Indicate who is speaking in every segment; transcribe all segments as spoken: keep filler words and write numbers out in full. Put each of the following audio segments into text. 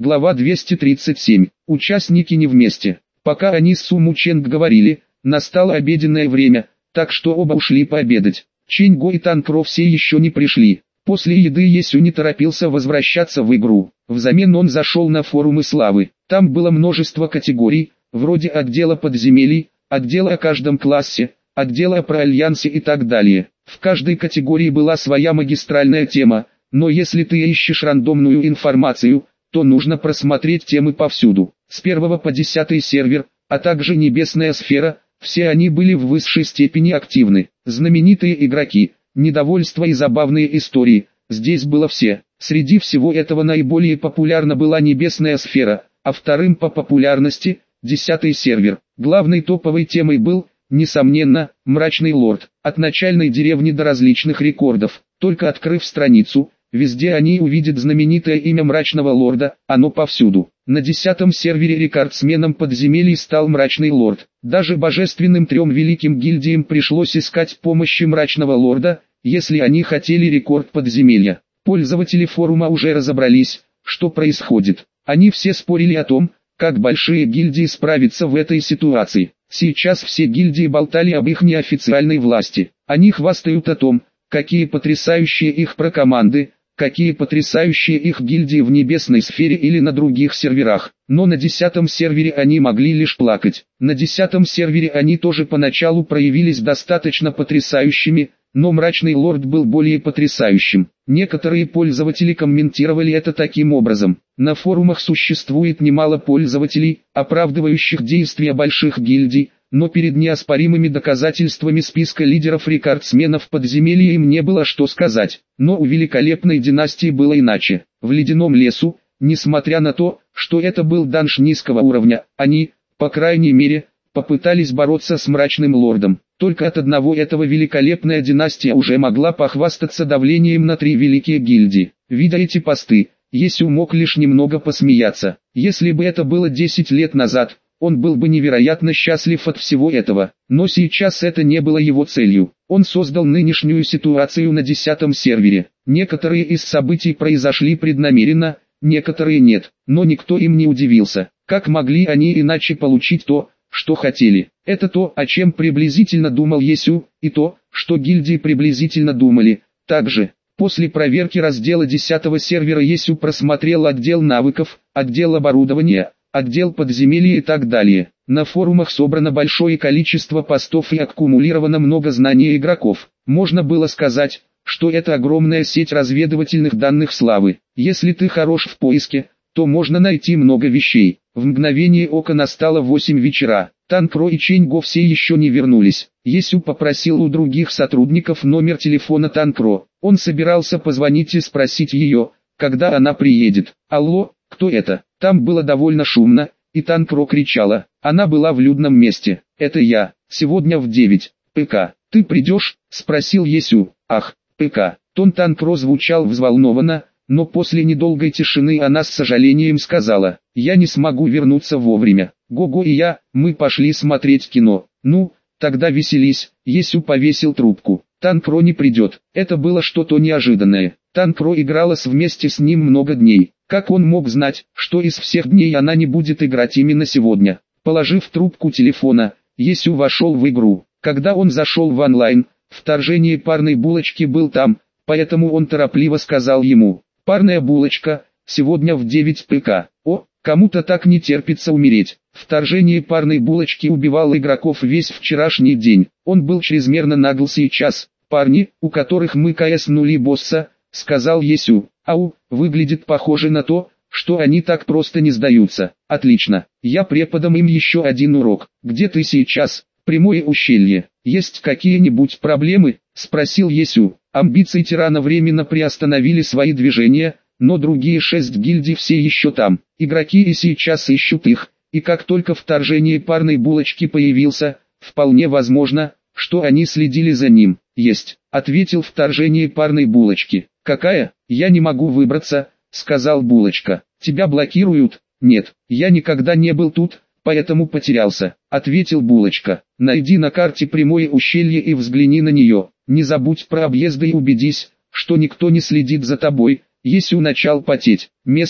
Speaker 1: Глава двести тридцать семь. Участники не вместе. Пока они с Суму Ченг говорили, настало обеденное время, так что оба ушли пообедать. Ченьго и Танкро все еще не пришли. После еды Есю не торопился возвращаться в игру. Взамен он зашел на форумы славы. Там было множество категорий, вроде отдела подземелий, отдела о каждом классе, отдела про альянсы и так далее. В каждой категории была своя магистральная тема, но если ты ищешь рандомную информацию, то нужно просмотреть темы повсюду. С первого по десятый сервер, а также Небесная сфера, все они были в высшей степени активны. Знаменитые игроки, недовольство и забавные истории, здесь было все. Среди всего этого наиболее популярна была Небесная сфера, а вторым по популярности – десятый сервер. Главной топовой темой был, несомненно, Мрачный Лорд. От начальной деревни до различных рекордов. Только открыв страницу, везде они увидят знаменитое имя Мрачного Лорда, оно повсюду. На десятом сервере рекордсменом подземелий стал Мрачный Лорд. Даже божественным трем великим гильдиям пришлось искать помощи Мрачного Лорда, если они хотели рекорд подземелья. Пользователи форума уже разобрались, что происходит. Они все спорили о том, как большие гильдии справятся в этой ситуации. Сейчас все гильдии болтали об их неофициальной власти. Они хвастают о том, какие потрясающие их прокоманды, какие потрясающие их гильдии в Небесной сфере или на других серверах. Но на десятом сервере они могли лишь плакать. На десятом сервере они тоже поначалу проявились достаточно потрясающими, но Мрачный Лорд был более потрясающим. Некоторые пользователи комментировали это таким образом. На форумах существует немало пользователей, оправдывающих действия больших гильдий, но перед неоспоримыми доказательствами списка лидеров-рекордсменов подземелья им не было что сказать. Но у великолепной династии было иначе. В Ледяном лесу, несмотря на то, что это был данж низкого уровня, они, по крайней мере, попытались бороться с Мрачным Лордом. Только от одного этого великолепная династия уже могла похвастаться давлением на три великие гильдии. Видя эти посты, Есю мог лишь немного посмеяться. Если бы это было десять лет назад, он был бы невероятно счастлив от всего этого. Но сейчас это не было его целью. Он создал нынешнюю ситуацию на десятом сервере. Некоторые из событий произошли преднамеренно, некоторые нет, но никто им не удивился. Как могли они иначе получить то, что хотели? Это то, о чем приблизительно думал Есю, и то, что гильдии приблизительно думали. Также, после проверки раздела десятого сервера Есю просмотрел отдел навыков, отдел оборудования, отдел подземелья и так далее. На форумах собрано большое количество постов и аккумулировано много знаний игроков. Можно было сказать, что это огромная сеть разведывательных данных славы. Если ты хорош в поиске, то можно найти много вещей. В мгновение ока настало восемь вечера. Танкро и Ченьго все еще не вернулись. Есю попросил у других сотрудников номер телефона Танкро. Он собирался позвонить и спросить ее, когда она приедет. «Алло, кто это?» Там было довольно шумно, и Танкро кричала. Она была в людном месте. «Это я. Сегодня в девять. ПК. Ты придешь?» – спросил Есю. «Ах, ПК». Тон Танкро звучал взволнованно, но после недолгой тишины она с сожалением сказала: «Я не смогу вернуться вовремя. Гого и я, мы пошли смотреть кино». «Ну, тогда веселись». Есю повесил трубку. Танкро не придет. Это было что-то неожиданное. Танкро игралась вместе с ним много дней. Как он мог знать, что из всех дней она не будет играть именно сегодня? Положив трубку телефона, Есю вошел в игру. Когда он зашел в онлайн, вторжение парной булочки был там, поэтому он торопливо сказал ему: «Парная булочка, сегодня в девять ПК». О, кому-то так не терпится умереть. Вторжение парной булочки убивало игроков весь вчерашний день. Он был чрезмерно нагл сейчас. «Парни, у которых мы кснули босса», — сказал Есю. «Ау, выглядит похоже на то, что они так просто не сдаются». «Отлично, я преподам им еще один урок». «Где ты сейчас?» «Прямое ущелье». «Есть какие-нибудь проблемы?» — спросил Есю. Амбиции тирана временно приостановили свои движения, но другие шесть гильдий все еще там. Игроки и сейчас ищут их, и как только вторжение парной булочки появился, вполне возможно, что они следили за ним. «Есть», — ответил вторжение парной булочки. «Какая? Я не могу выбраться», — сказал булочка. «Тебя блокируют?» «Нет, я никогда не был тут, поэтому потерялся», — ответил булочка. «Найди на карте прямое ущелье и взгляни на нее. Не забудь про объезды и убедись, что никто не следит за тобой». Есю начал потеть. Место,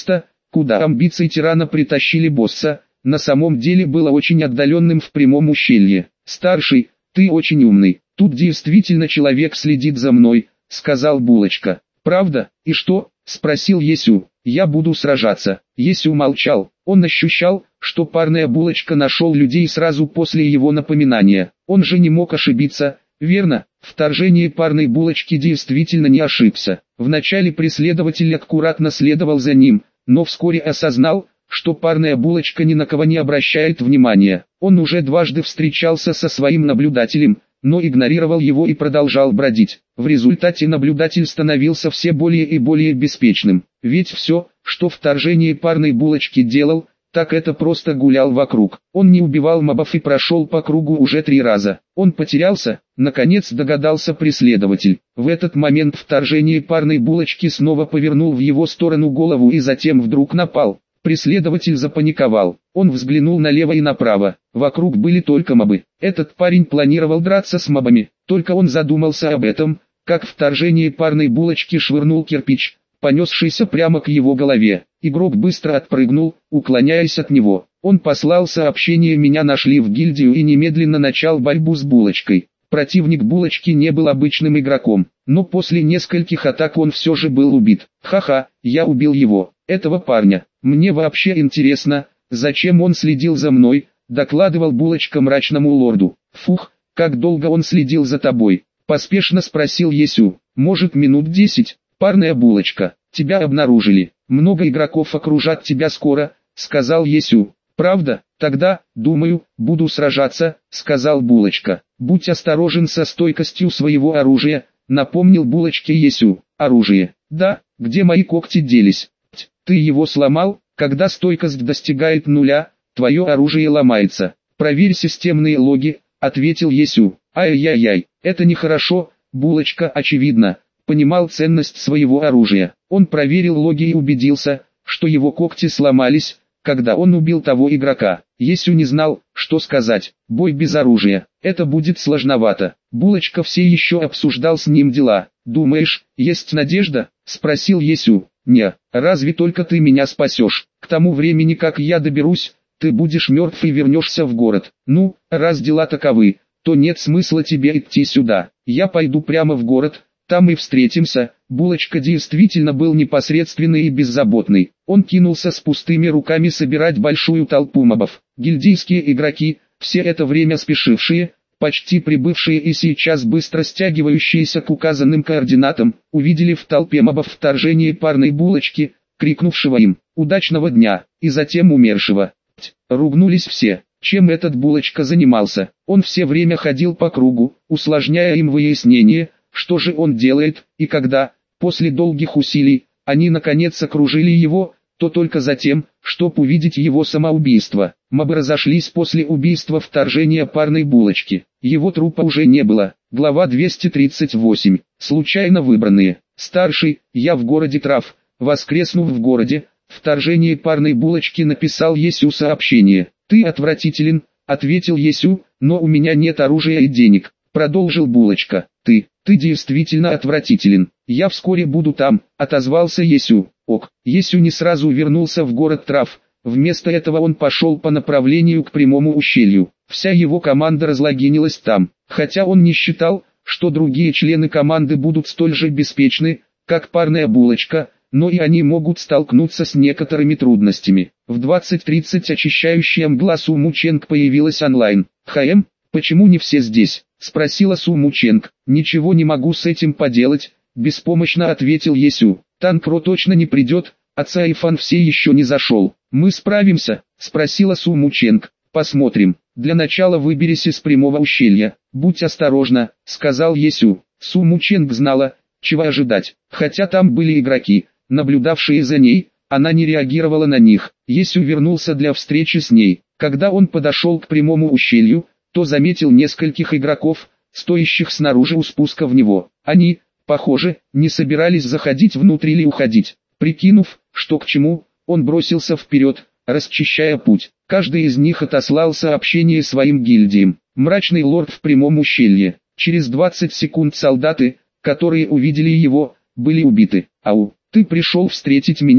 Speaker 1: куда амбиции тирана притащили босса, на самом деле было очень отдаленным в прямом ущелье. «Старший, ты очень умный, тут действительно человек следит за мной», — сказал Булочка. «Правда? И что?» — спросил Есю. «Я буду сражаться». Есю молчал. Он ощущал, что парная Булочка нашел людей сразу после его напоминания. Он же не мог ошибиться, верно? Вторжение парной Булочки действительно не ошибся. Вначале преследователь аккуратно следовал за ним, но вскоре осознал, что парная Булочка ни на кого не обращает внимания. Он уже дважды встречался со своим наблюдателем, но игнорировал его и продолжал бродить. В результате наблюдатель становился все более и более беспечным. Ведь все, что вторжение парной Булочки делал, так это просто гулял вокруг. Он не убивал мобов и прошел по кругу уже три раза. Он потерялся, наконец догадался преследователь. В этот момент вторжение парной Булочки снова повернул в его сторону голову и затем вдруг напал. Преследователь запаниковал. Он взглянул налево и направо. Вокруг были только мобы. Этот парень планировал драться с мобами. Только он задумался об этом, как вторжение парной Булочки швырнул кирпич, понесшийся прямо к его голове. Игрок быстро отпрыгнул, уклоняясь от него. Он послал сообщение: «Меня нашли в гильдию», и немедленно начал борьбу с Булочкой. Противник Булочки не был обычным игроком, но после нескольких атак он все же был убит. «Ха-ха, я убил его, этого парня. Мне вообще интересно, зачем он следил за мной», — докладывал Булочка мрачному лорду. «Фух, как долго он следил за тобой?» — поспешно спросил Есю. «Может, минут десять, парная Булочка. Тебя обнаружили. Много игроков окружат тебя скоро», — сказал Есю. «Правда? Тогда, думаю, буду сражаться», — сказал Булочка. «Будь осторожен со стойкостью своего оружия», — напомнил Булочке Есю. «Оружие? Да, где мои когти делись? Ть, ты его сломал? Когда стойкость достигает нуля, твое оружие ломается. Проверь системные логи», — ответил Есю. «Ай-яй-яй, это нехорошо». Булочка, очевидно, понимал ценность своего оружия. Он проверил логи и убедился, что его когти сломались, когда он убил того игрока. Есю не знал, что сказать. Бой без оружия. Это будет сложновато. Булочка все еще обсуждал с ним дела. «Думаешь, есть надежда?» — спросил Есю. «Не, разве только ты меня спасешь. К тому времени, как я доберусь, ты будешь мертв и вернешься в город. Ну, раз дела таковы, то нет смысла тебе идти сюда. Я пойду прямо в город, там и встретимся». Булочка действительно был непосредственный и беззаботный. Он кинулся с пустыми руками собирать большую толпу мобов. Гильдийские игроки, все это время спешившие, почти прибывшие и сейчас быстро стягивающиеся к указанным координатам, увидели в толпе мобов вторжение парной Булочки, крикнувшего им «Удачного дня!» и затем умершего. Ть, ругнулись все. Чем этот Булочка занимался? Он все время ходил по кругу, усложняя им выяснение, что же он делает, и когда, после долгих усилий, они наконец окружили его, то только за тем, чтобы увидеть его самоубийство. Мобы разошлись после убийства вторжения парной Булочки. Его трупа уже не было. Глава двести тридцать восемь. Случайно выбранные. «Старший, я в городе Трав». Воскреснув в городе, вторжение парной Булочки написал Есю сообщение. «Ты отвратителен», — ответил Есю, «но у меня нет оружия и денег», — продолжил Булочка. «Ты, ты действительно отвратителен. Я вскоре буду там», — отозвался Есю. Ок. Есю не сразу вернулся в город Трав. Вместо этого он пошел по направлению к прямому ущелью. Вся его команда разлогинилась там. Хотя он не считал, что другие члены команды будут столь же беспечны, как парная Булочка, но и они могут столкнуться с некоторыми трудностями. В двадцать тридцать очищающая мгла Су Мученг появилась онлайн. «ХМ, почему не все здесь?» — спросила Су Мученг. «Ничего не могу с этим поделать», — беспомощно ответил Есю. «Танкро точно не придет, а Цайфан все еще не зашел». «Мы справимся?» — спросила Су Мученг. «Посмотрим. Для начала выберись из прямого ущелья. Будь осторожна», — сказал Есю. Су Мученг знала, чего ожидать. Хотя там были игроки, наблюдавшие за ней, она не реагировала на них. Есю вернулся для встречи с ней. Когда он подошел к прямому ущелью, то заметил нескольких игроков, стоящих снаружи у спуска в него. Они, похоже, не собирались заходить внутрь или уходить. Прикинув, что к чему, он бросился вперед, расчищая путь. Каждый из них отослал сообщение своим гильдиям. Мрачный лорд в прямом ущелье. Через двадцать секунд солдаты, которые увидели его, были убиты. «Ау, ты пришел встретить меня?» —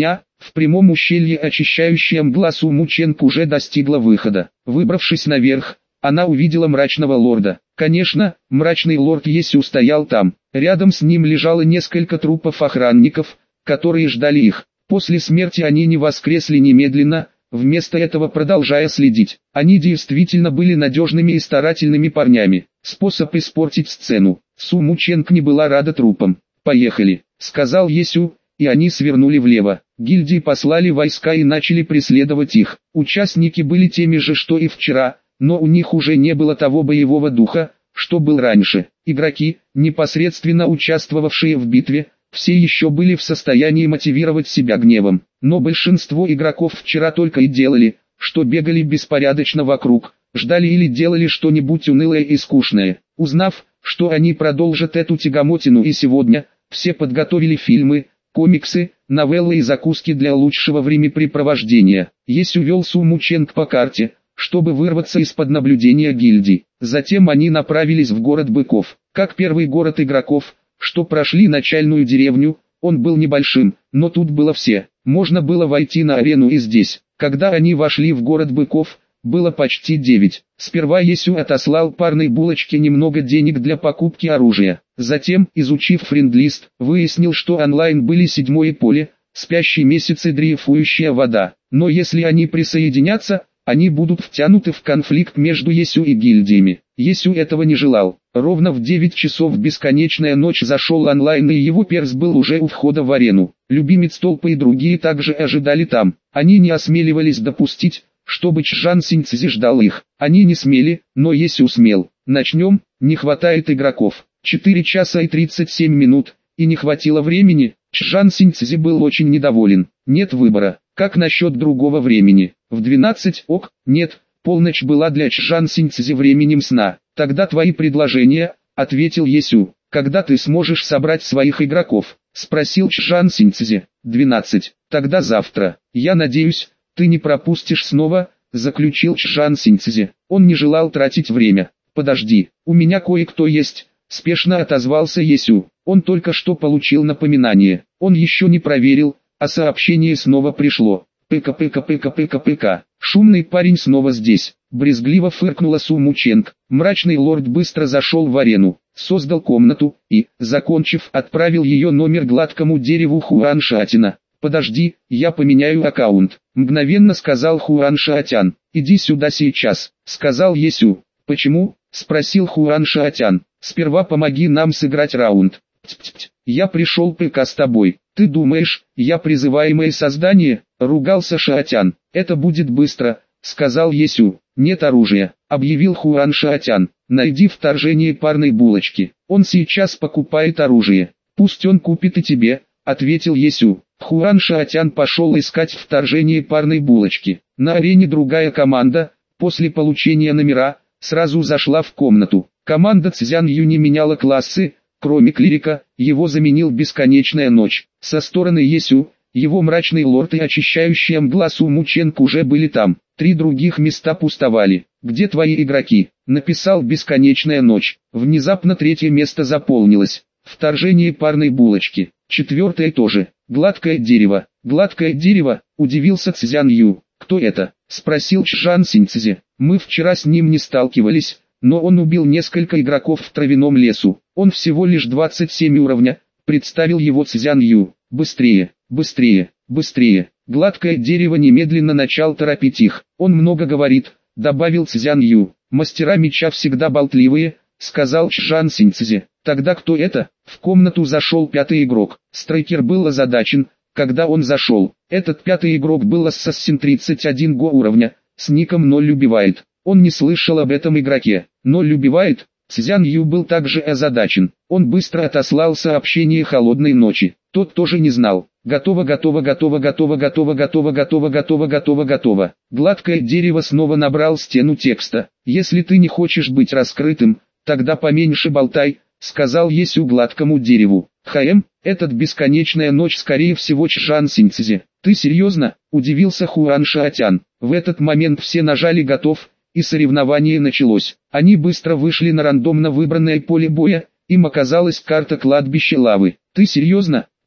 Speaker 1: В прямом ущелье очищающая мгла Суму Ченг уже достигла выхода. Выбравшись наверх, она увидела мрачного лорда. Конечно, мрачный лорд Есю стоял там. Рядом с ним лежало несколько трупов охранников, которые ждали их. После смерти они не воскресли немедленно, вместо этого продолжая следить. Они действительно были надежными и старательными парнями. Способ испортить сцену. Суму Ченг не была рада трупам. «Поехали», — сказал Есю, и они свернули влево. Гильдии послали войска и начали преследовать их. Участники были теми же, что и вчера, но у них уже не было того боевого духа, что был раньше. Игроки, непосредственно участвовавшие в битве, все еще были в состоянии мотивировать себя гневом. Но большинство игроков вчера только и делали, что бегали беспорядочно вокруг, ждали или делали что-нибудь унылое и скучное. Узнав, что они продолжат эту тягомотину и сегодня, все подготовили фильмы, комиксы, новеллы и закуски для лучшего времяпрепровождения. Есю вел Суму Ченг по карте, чтобы вырваться из-под наблюдения гильдий. Затем они направились в город быков. Как первый город игроков, что прошли начальную деревню, он был небольшим, но тут было все. Можно было войти на арену и здесь. Когда они вошли в город быков, было почти девять. Сперва Есю отослал парной булочке немного денег для покупки оружия. Затем, изучив френдлист, выяснил, что онлайн были седьмое поле, спящий месяц и дрейфующая вода. Но если они присоединятся, они будут втянуты в конфликт между Есю и гильдиями. Есю этого не желал. Ровно в девять часов бесконечная ночь зашел онлайн, и его перс был уже у входа в арену. Любимец толпы и другие также ожидали там. Они не осмеливались допустить, чтобы Чжан Синьцзи ждал их. Они не смели, но Есю смел. Начнем, не хватает игроков. четыре часа и тридцать семь минут, и не хватило времени. Чжан Синьцзи был очень недоволен. Нет выбора. Как насчет другого времени? В двенадцать, ок, нет, полночь была для Чжан Синьцзи временем сна. Тогда твои предложения, ответил Есю. Когда ты сможешь собрать своих игроков? Спросил Чжан Синьцзи. двенадцать. Тогда завтра. Я надеюсь, ты не пропустишь снова, заключил Чжан Синьцзи. Он не желал тратить время. Подожди, у меня кое-кто есть, спешно отозвался Есю. Он только что получил напоминание. Он еще не проверил, а сообщение снова пришло. Пыка-пыка-пыка-пыка-пыка. Шумный парень снова здесь. Брезгливо фыркнула Суму Ченг. Мрачный лорд быстро зашел в арену, создал комнату и, закончив, отправил ее номер гладкому дереву Хуан Шатина. «Подожди, я поменяю аккаунт», — мгновенно сказал Хуан Шаотян. «Иди сюда сейчас», — сказал Есю. «Почему?» — спросил Хуан Шаотян. «Сперва помоги нам сыграть раунд». «Ть-ть-ть, я пришел пока с тобой. Ты думаешь, я призываемое создание?» — ругался Шаотян. «Это будет быстро», — сказал Есю. «Нет оружия», — объявил Хуан Шаотян. «Найди вторжение парной булочки. Он сейчас покупает оружие. Пусть он купит и тебе», — ответил Есю. Хуан Шаотян пошел искать вторжение парной булочки. На арене другая команда, после получения номера, сразу зашла в комнату. Команда Цзян Ю не меняла классы, кроме клирика, его заменил бесконечная ночь. Со стороны Есю, его мрачный лорд и очищающая мгла Суму Ченг уже были там. Три других места пустовали. «Где твои игроки?» — написал бесконечная ночь. Внезапно третье место заполнилось. Вторжение парной булочки. Четвертое тоже. Гладкое дерево. Гладкое дерево, удивился Цзян Ю. «Кто это?» — спросил Чжан Синьцзи. «Мы вчера с ним не сталкивались, но он убил несколько игроков в травяном лесу. Он всего лишь двадцать семь уровня», — представил его Цзян Ю. «Быстрее, быстрее, быстрее». Гладкое дерево немедленно начал торопить их. «Он много говорит», — добавил Цзян Ю. «Мастера меча всегда болтливые», — сказал Чжан Синьцзи. «Тогда кто это?» В комнату зашел пятый игрок. Страйкер был озадачен, когда он зашел. Этот пятый игрок был ассасин тридцать один го уровня, с ником ноль убивает. Он не слышал об этом игроке. ноль убивает? Цзян Ю был также озадачен. Он быстро отослал сообщение холодной ночи. Тот тоже не знал. Готово, готово, готово, готово, готово, готово, готово, готово, готово, готово. Гладкое дерево снова набрал стену текста. «Если ты не хочешь быть раскрытым, тогда поменьше болтай», — сказал Есю гладкому дереву. «Хаэм, этот бесконечная ночь скорее всего Чжан Синьцзи». «Ты серьезно?» — удивился Хуан Шаотян. В этот момент все нажали «Готов», и соревнование началось. Они быстро вышли на рандомно выбранное поле боя, им оказалась карта кладбища лавы. «Ты серьезно?»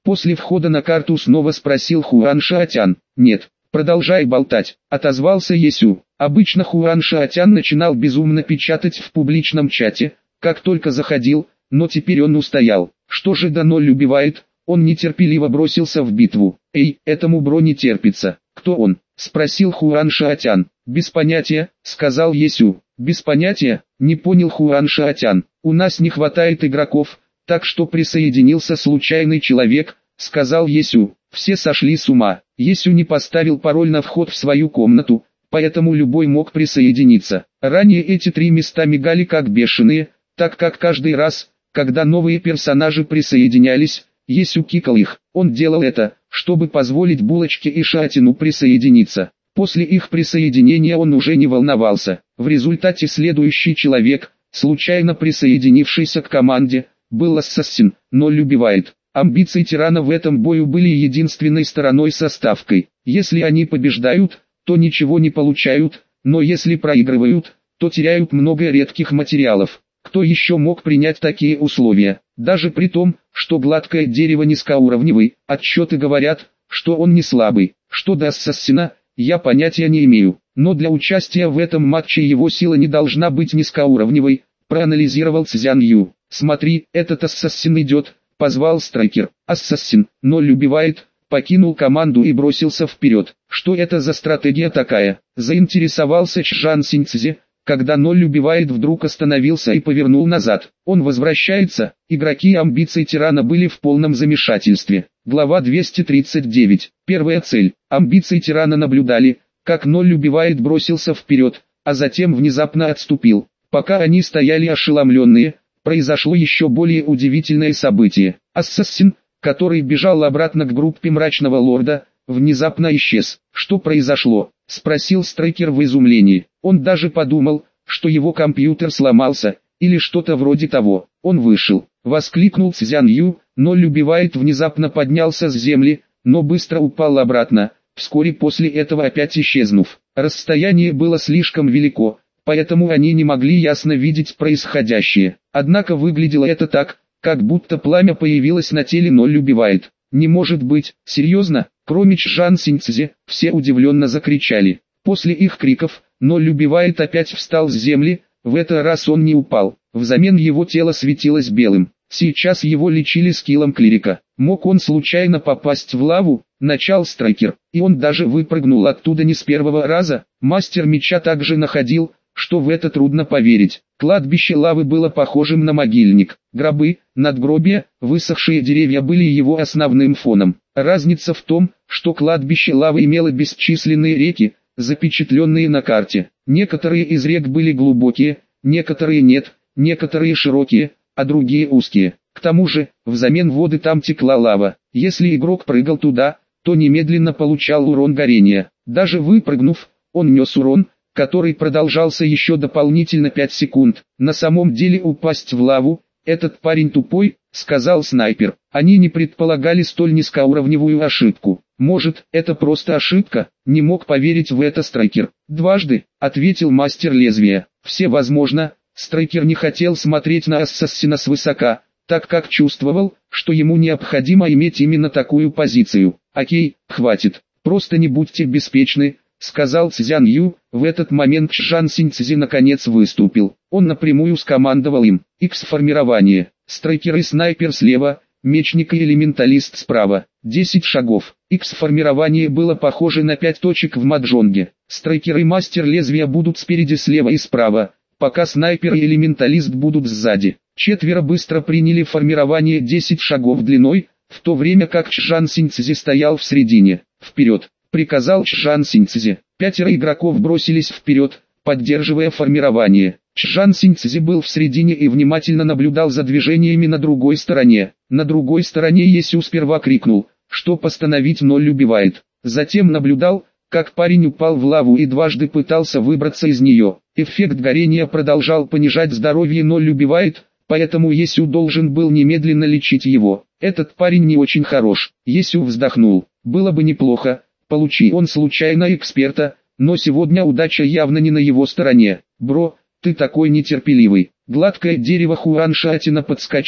Speaker 1: После входа на карту снова спросил Хуан Шаотян. «Нет, продолжай болтать», — отозвался Есю. Обычно Хуан Шаотян начинал безумно печатать в публичном чате, как только заходил, но теперь он устоял. Что же Даноль убивает? Он нетерпеливо бросился в битву. «Эй, этому бро не терпится». «Кто он?» — спросил Хуан Шаотян. «Без понятия», — сказал Есю. «Без понятия?» — не понял Хуан Шаотян. «У нас не хватает игроков, так что присоединился случайный человек», — сказал Есю. Все сошли с ума. Есю не поставил пароль на вход в свою комнату, поэтому любой мог присоединиться. Ранее эти три места мигали как бешеные, так как каждый раз, когда новые персонажи присоединялись, Есю кикал их. Он делал это, чтобы позволить Булочке и Шаотяну присоединиться. После их присоединения он уже не волновался. В результате следующий человек, случайно присоединившийся к команде, был Ассасин, ноль убивает. Амбиции тирана в этом бою были единственной стороной со ставкой. Если они побеждают, то ничего не получают, но если проигрывают, то теряют много редких материалов. Кто еще мог принять такие условия? Даже при том, что гладкое дерево низкоуровневый, отчеты говорят, что он не слабый. Что до Ассасина, я понятия не имею, но для участия в этом матче его сила не должна быть низкоуровневой, проанализировал Цзян Ю. «Смотри, этот Ассасин идет», — позвал Страйкер. Ассасин, ноль убивает, покинул команду и бросился вперед. «Что это за стратегия такая?» — заинтересовался Чжан Синьцзи. Когда ноль убивает, вдруг остановился и повернул назад. Он возвращается. Игроки амбиций тирана были в полном замешательстве. Глава двести тридцать девять. Первая цель. Амбиции тирана наблюдали, как ноль убивает бросился вперед, а затем внезапно отступил. Пока они стояли ошеломленные, произошло еще более удивительное событие. Ассасин, который бежал обратно к группе Мрачного Лорда, внезапно исчез. «Что произошло?» — спросил Страйкер в изумлении. Он даже подумал, что его компьютер сломался, или что-то вроде того. Он вышел. Воскликнул Цзян Ю, ноль убивает внезапно поднялся с земли, но быстро упал обратно, вскоре после этого опять исчезнув. Расстояние было слишком велико, поэтому они не могли ясно видеть происходящее. Однако выглядело это так, как будто пламя появилось на теле ноль убивает. «Не может быть, серьезно?» Кроме Чжан Синьцзи, все удивленно закричали. После их криков, ноль убивает опять встал с земли, в этот раз он не упал. Взамен его тело светилось белым. Сейчас его лечили скиллом клирика. Мог он случайно попасть в лаву? Начал Страйкер, и он даже выпрыгнул оттуда не с первого раза. Мастер меча также находил, что в это трудно поверить. Кладбище лавы было похожим на могильник. Гробы, надгробия, высохшие деревья были его основным фоном. Разница в том, что кладбище лавы имело бесчисленные реки, запечатленные на карте. Некоторые из рек были глубокие, некоторые нет, некоторые широкие, а другие узкие. К тому же, взамен воды там текла лава. Если игрок прыгал туда, то немедленно получал урон горения. Даже выпрыгнув, он нес урон, который продолжался еще дополнительно пять секунд. На самом деле упасть в лаву, этот парень тупой, сказал снайпер. Они не предполагали столь низкоуровневую ошибку. Может, это просто ошибка? Не мог поверить в это Страйкер. Дважды, ответил мастер лезвия. Все возможно. Страйкер не хотел смотреть на Ассасина свысока, так как чувствовал, что ему необходимо иметь именно такую позицию. Окей, хватит, просто не будьте беспечны, сказал Цзян Ю. В этот момент Чжан Синьцзи наконец выступил. Он напрямую скомандовал им. Икс-формирование. Страйкер и снайпер слева, мечник и элементалист справа. десять шагов. Икс-формирование было похоже на пять точек в маджонге. Страйкер и мастер лезвия будут спереди слева и справа, пока снайпер и элементалист будут сзади. Четверо быстро приняли формирование десять шагов длиной, в то время как Чжан Синьцзи стоял в середине. «Вперед!» — приказал Чжан Синьцзи. Пятеро игроков бросились вперед, поддерживая формирование. Чжан Синьцзи был в середине и внимательно наблюдал за движениями на другой стороне. На другой стороне Есю сперва крикнул, что постановить ноль убивает. Затем наблюдал, как парень упал в лаву и дважды пытался выбраться из нее. Эффект горения продолжал понижать здоровье ноль убивает, поэтому Есю должен был немедленно лечить его. Этот парень не очень хорош. Есю вздохнул. Было бы неплохо, получи он случайно эксперта, но сегодня удача явно не на его стороне. Бро, ты такой нетерпеливый. Гладкое дерево Хуан Шаотяна подскочил,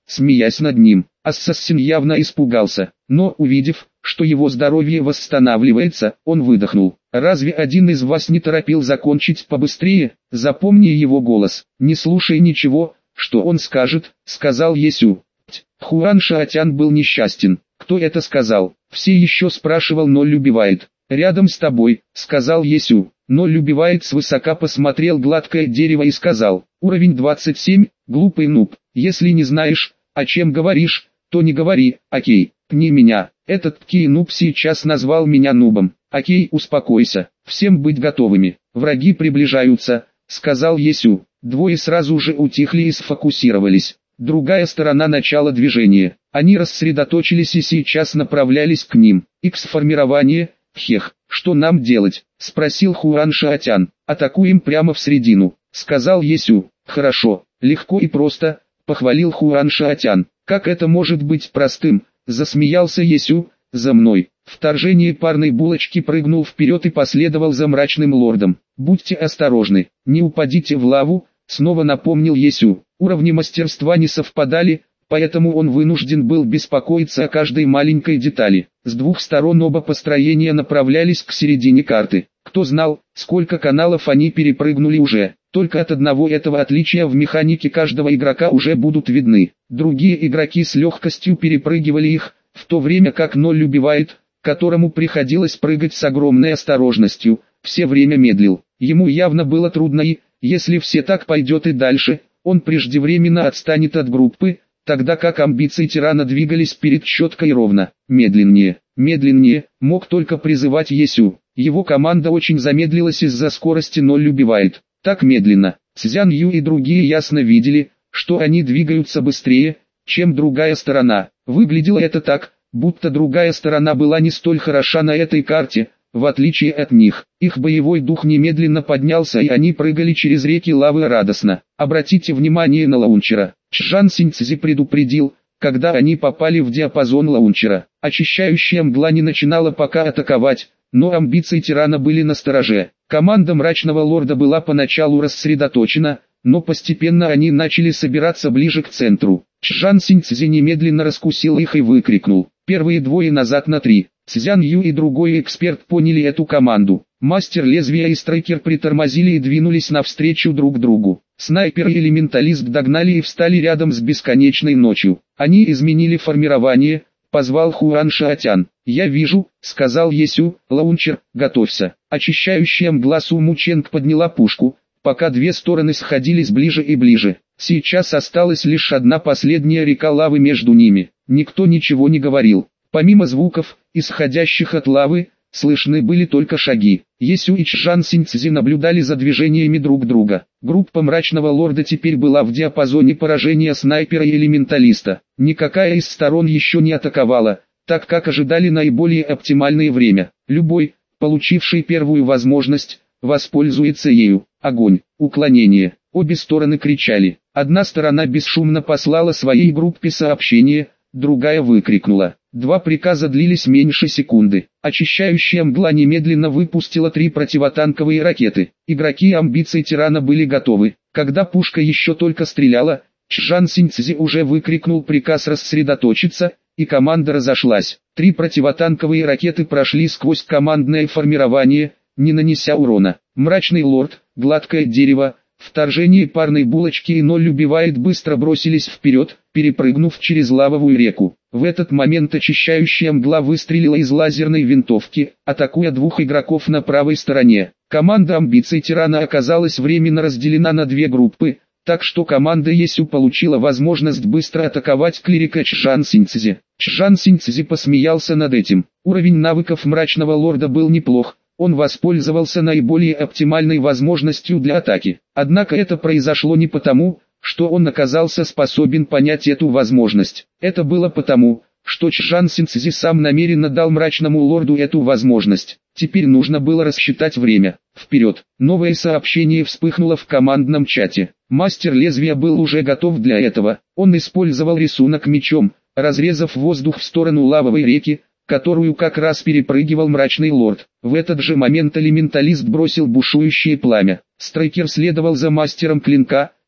Speaker 1: смеясь над ним. Ассасин явно испугался, но увидев, что его здоровье восстанавливается, он выдохнул. «Разве один из вас не торопил закончить побыстрее? Запомни его голос, не слушай ничего, что он скажет», — сказал Есю. Хуан Шаотян был несчастен. «Кто это сказал?» Все еще спрашивал, но любивает. «Рядом с тобой», — сказал Есю. Но любивает свысока посмотрел гладкое дерево и сказал: «Уровень двадцать семь, глупый нуб, если не знаешь, о чем говоришь, то не говори, окей, пни меня». Этот ткий нуб сейчас назвал меня нубом. «Окей, успокойся, всем быть готовыми, враги приближаются», — сказал Есю. Двое сразу же утихли и сфокусировались. Другая сторона начала движения. Они рассредоточились и сейчас направлялись к ним. Икс-формирование, хех, что нам делать? Спросил Хуан Шаотян. Атакуем прямо в середину, сказал Есю. Хорошо, легко и просто, похвалил Хуан Шаотян. Как это может быть простым? Засмеялся Есю. За мной. Вторжение парной булочки прыгнул вперед и последовал за мрачным лордом. Будьте осторожны, не упадите в лаву, снова напомнил Есю. Уровни мастерства не совпадали, поэтому он вынужден был беспокоиться о каждой маленькой детали. С двух сторон оба построения направлялись к середине карты. Кто знал, сколько каналов они перепрыгнули уже. Только от одного этого отличия в механике каждого игрока уже будут видны. Другие игроки с легкостью перепрыгивали их, в то время как Ноль убивает, которому приходилось прыгать с огромной осторожностью, все время медлил. Ему явно было трудно и, если все так пойдет и дальше, он преждевременно отстанет от группы, тогда как амбиции тирана двигались перед четко и ровно. Медленнее, медленнее, мог только призывать Есю. Его команда очень замедлилась из-за скорости Ноль убивает. Так медленно, Цзян Ю и другие ясно видели, что они двигаются быстрее, чем другая сторона. Выглядело это так, будто другая сторона была не столь хороша на этой карте, в отличие от них. Их боевой дух немедленно поднялся и они прыгали через реки лавы радостно. Обратите внимание на лаунчера. Чжан Синьцзи предупредил, когда они попали в диапазон лаунчера. Очищающая мгла не начинала пока атаковать, но амбиции тирана были настороже. Команда мрачного лорда была поначалу рассредоточена, но постепенно они начали собираться ближе к центру. Чжан Синьцзи немедленно раскусил их и выкрикнул: «Первые двое назад на три!» Цзян Ю и другой эксперт поняли эту команду. Мастер лезвия и страйкер притормозили и двинулись навстречу друг другу. Снайпер и элементалист догнали и встали рядом с бесконечной ночью. Они изменили формирование, позвал Хуан Шаотян. «Я вижу», — сказал Есю. «Лаунчер, готовься». Очищающая мгла Су Мученг подняла пушку, пока две стороны сходились ближе и ближе. Сейчас осталась лишь одна последняя река лавы между ними. Никто ничего не говорил. Помимо звуков, исходящих от лавы, слышны были только шаги. Есю и Чжан Синьцзи наблюдали за движениями друг друга. Группа мрачного лорда теперь была в диапазоне поражения снайпера и элементалиста. Никакая из сторон еще не атаковала, так как ожидали наиболее оптимальное время. Любой, получивший первую возможность, воспользуется ею. Огонь, уклонение. Обе стороны кричали. Одна сторона бесшумно послала своей группе сообщение, другая выкрикнула. Два приказа длились меньше секунды. Очищающая мгла немедленно выпустила три противотанковые ракеты. Игроки амбиций тирана были готовы. Когда пушка еще только стреляла, Чжан Синьцзи уже выкрикнул приказ рассредоточиться, и команда разошлась. Три противотанковые ракеты прошли сквозь командное формирование, не нанеся урона. Мрачный лорд, гладкое дерево, вторжение парной булочки и Ноль убивает быстро бросились вперед, перепрыгнув через лавовую реку. В этот момент очищающая мгла выстрелила из лазерной винтовки, атакуя двух игроков на правой стороне. Команда амбиций тирана оказалась временно разделена на две группы, так что команда Есю получила возможность быстро атаковать клирика Чжан Синьцзи. Чжан Синьцзи посмеялся над этим. Уровень навыков мрачного лорда был неплох. Он воспользовался наиболее оптимальной возможностью для атаки. Однако это произошло не потому, что он оказался способен понять эту возможность. Это было потому, что Чжан Синьцзи сам намеренно дал мрачному лорду эту возможность. Теперь нужно было рассчитать время. Вперед! Новое сообщение вспыхнуло в командном чате. Мастер лезвия был уже готов для этого. Он использовал рисунок мечом, разрезав воздух в сторону лавовой реки, которую как раз перепрыгивал мрачный лорд. В этот же момент элементалист бросил бушующее пламя. Страйкер следовал за мастером клинка,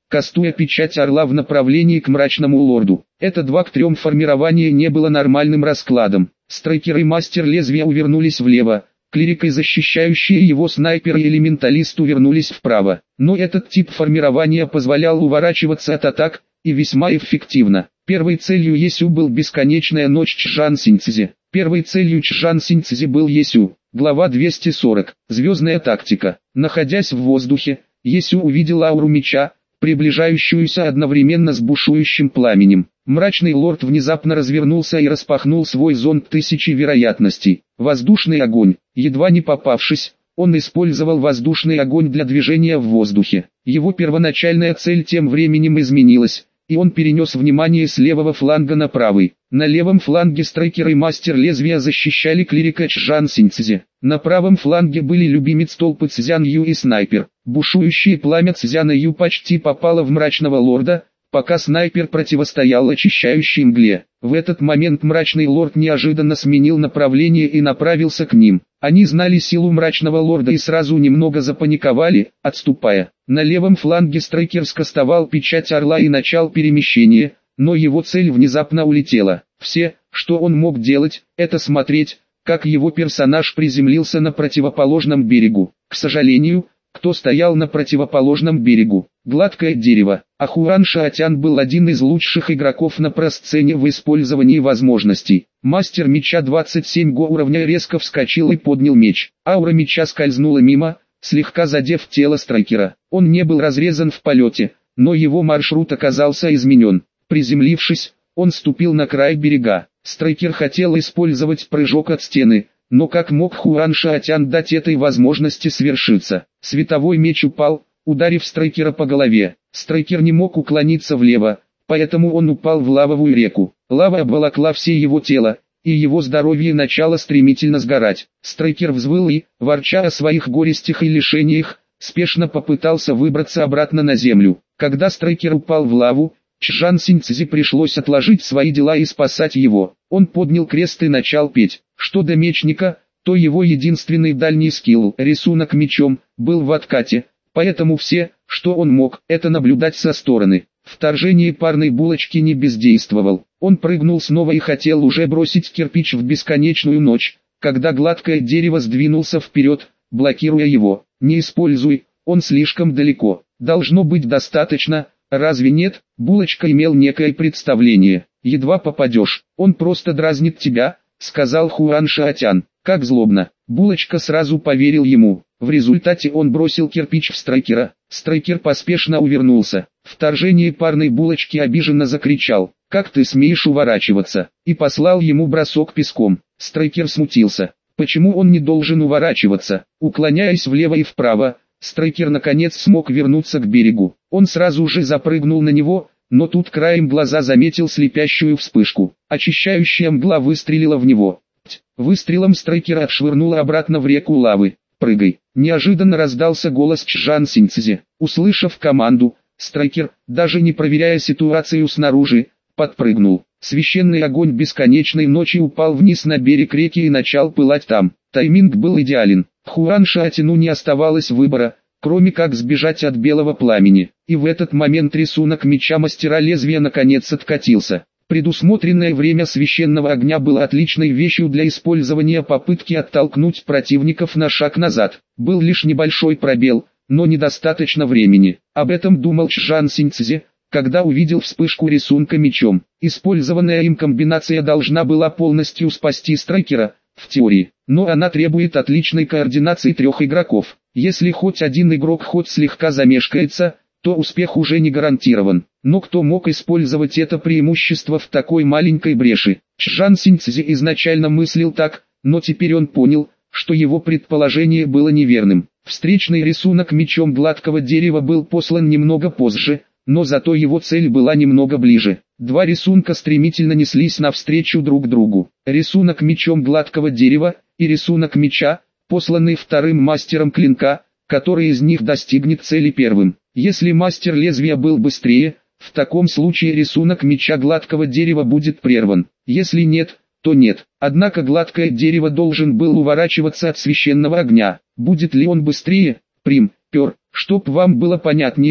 Speaker 1: кастуя печать орла в направлении к мрачному лорду. Это два к трем формирование не было нормальным раскладом. Страйкер и мастер лезвия увернулись влево, клирик и защищающие его снайпер и элементалист увернулись вправо. Но этот тип формирования позволял уворачиваться от атак, и весьма эффективно. Первой целью Есю был бесконечная ночь Чжан Синьцзи. Первой целью Чжан Синьцзи был Есю. Глава двести сорок. Звездная тактика. Находясь в воздухе, Есю увидел ауру меча, приближающуюся одновременно с бушующим пламенем. Мрачный лорд внезапно развернулся и распахнул свой зонд тысячи вероятностей. Воздушный огонь. Едва не попавшись, он использовал воздушный огонь для движения в воздухе. Его первоначальная цель тем временем изменилась, и он перенес внимание с левого фланга на правый. На левом фланге страйкер и мастер лезвия защищали клирика Чжан Синьцзи. На правом фланге были любимец толпы Цзян Ю и снайпер. Бушующее пламя Цзяна Ю почти попало в мрачного лорда, пока снайпер противостоял очищающей мгле. В этот момент мрачный лорд неожиданно сменил направление и направился к ним. Они знали силу мрачного лорда и сразу немного запаниковали, отступая. На левом фланге страйкер скастовал печать орла и начал перемещение, но его цель внезапно улетела. Все, что он мог делать, это смотреть, как его персонаж приземлился на противоположном берегу. К сожалению, кто стоял на противоположном берегу? Гладкое дерево. А Хуан Шаотян был один из лучших игроков на просцене в использовании возможностей. Мастер меча двадцать семь го уровня резко вскочил и поднял меч. Аура меча скользнула мимо, слегка задев тело страйкера. Он не был разрезан в полете, но его маршрут оказался изменен. Приземлившись, он ступил на край берега. Страйкер хотел использовать прыжок от стены, но как мог Хуан Шаотян дать этой возможности свершиться? Световой меч упал, ударив страйкера по голове. Страйкер не мог уклониться влево, поэтому он упал в лавовую реку. Лава обволокла все его тело, и его здоровье начало стремительно сгорать. Страйкер взвыл и, ворча о своих горестях и лишениях, спешно попытался выбраться обратно на землю. Когда страйкер упал в лаву, Чжан Синьцзи пришлось отложить свои дела и спасать его. Он поднял крест и начал петь. Что до мечника, то его единственный дальний скилл, рисунок мечом, был в откате, поэтому все, что он мог, это наблюдать со стороны. Вторжение парной булочки не бездействовал. Он прыгнул снова и хотел уже бросить кирпич в бесконечную ночь, когда гладкое дерево сдвинулся вперед, блокируя его. Не используй, он слишком далеко. Должно быть достаточно, разве нет? Булочка имел некое представление. Едва попадешь, он просто дразнит тебя, сказал Хуан Шаотян. Как злобно. Булочка сразу поверил ему. В результате он бросил кирпич в страйкера. Страйкер поспешно увернулся. Вторжение парной булочки обиженно закричал: «Как ты смеешь уворачиваться?» и послал ему бросок песком. Страйкер смутился. Почему он не должен уворачиваться? Уклоняясь влево и вправо, страйкер наконец смог вернуться к берегу. Он сразу же запрыгнул на него, но тут краем глаза заметил слепящую вспышку. Очищающая мгла выстрелила в него. Выстрелом страйкера отшвырнула обратно в реку лавы. «Прыгай!» Неожиданно раздался голос Чжан Синьцзи. Услышав команду, страйкер, даже не проверяя ситуацию снаружи, подпрыгнул. Священный огонь бесконечной ночи упал вниз на берег реки и начал пылать там. Тайминг был идеален. Хуан Шаотяну не оставалось выбора, кроме как сбежать от белого пламени. И в этот момент рисунок меча мастера лезвия наконец откатился. Предусмотренное время священного огня было отличной вещью для использования попытки оттолкнуть противников на шаг назад. Был лишь небольшой пробел, но недостаточно времени. Об этом думал Чжан Синьцзи, когда увидел вспышку рисунка мечом. Использованная им комбинация должна была полностью спасти страйкера, в теории, но она требует отличной координации трех игроков. Если хоть один игрок хоть слегка замешкается, то успех уже не гарантирован. Но кто мог использовать это преимущество в такой маленькой бреши? Чжан Синьцзи изначально мыслил так, но теперь он понял, что его предположение было неверным. Встречный рисунок мечом гладкого дерева был послан немного позже, но зато его цель была немного ближе. Два рисунка стремительно неслись навстречу друг другу. Рисунок мечом гладкого дерева и рисунок меча, посланный вторым мастером клинка, который из них достигнет цели первым. Если мастер лезвия был быстрее, в таком случае рисунок меча гладкого дерева будет прерван. Если нет, то нет. Однако гладкое дерево должен был уворачиваться от священного огня. Будет ли он быстрее? Прим, пер, чтоб вам было понятнее,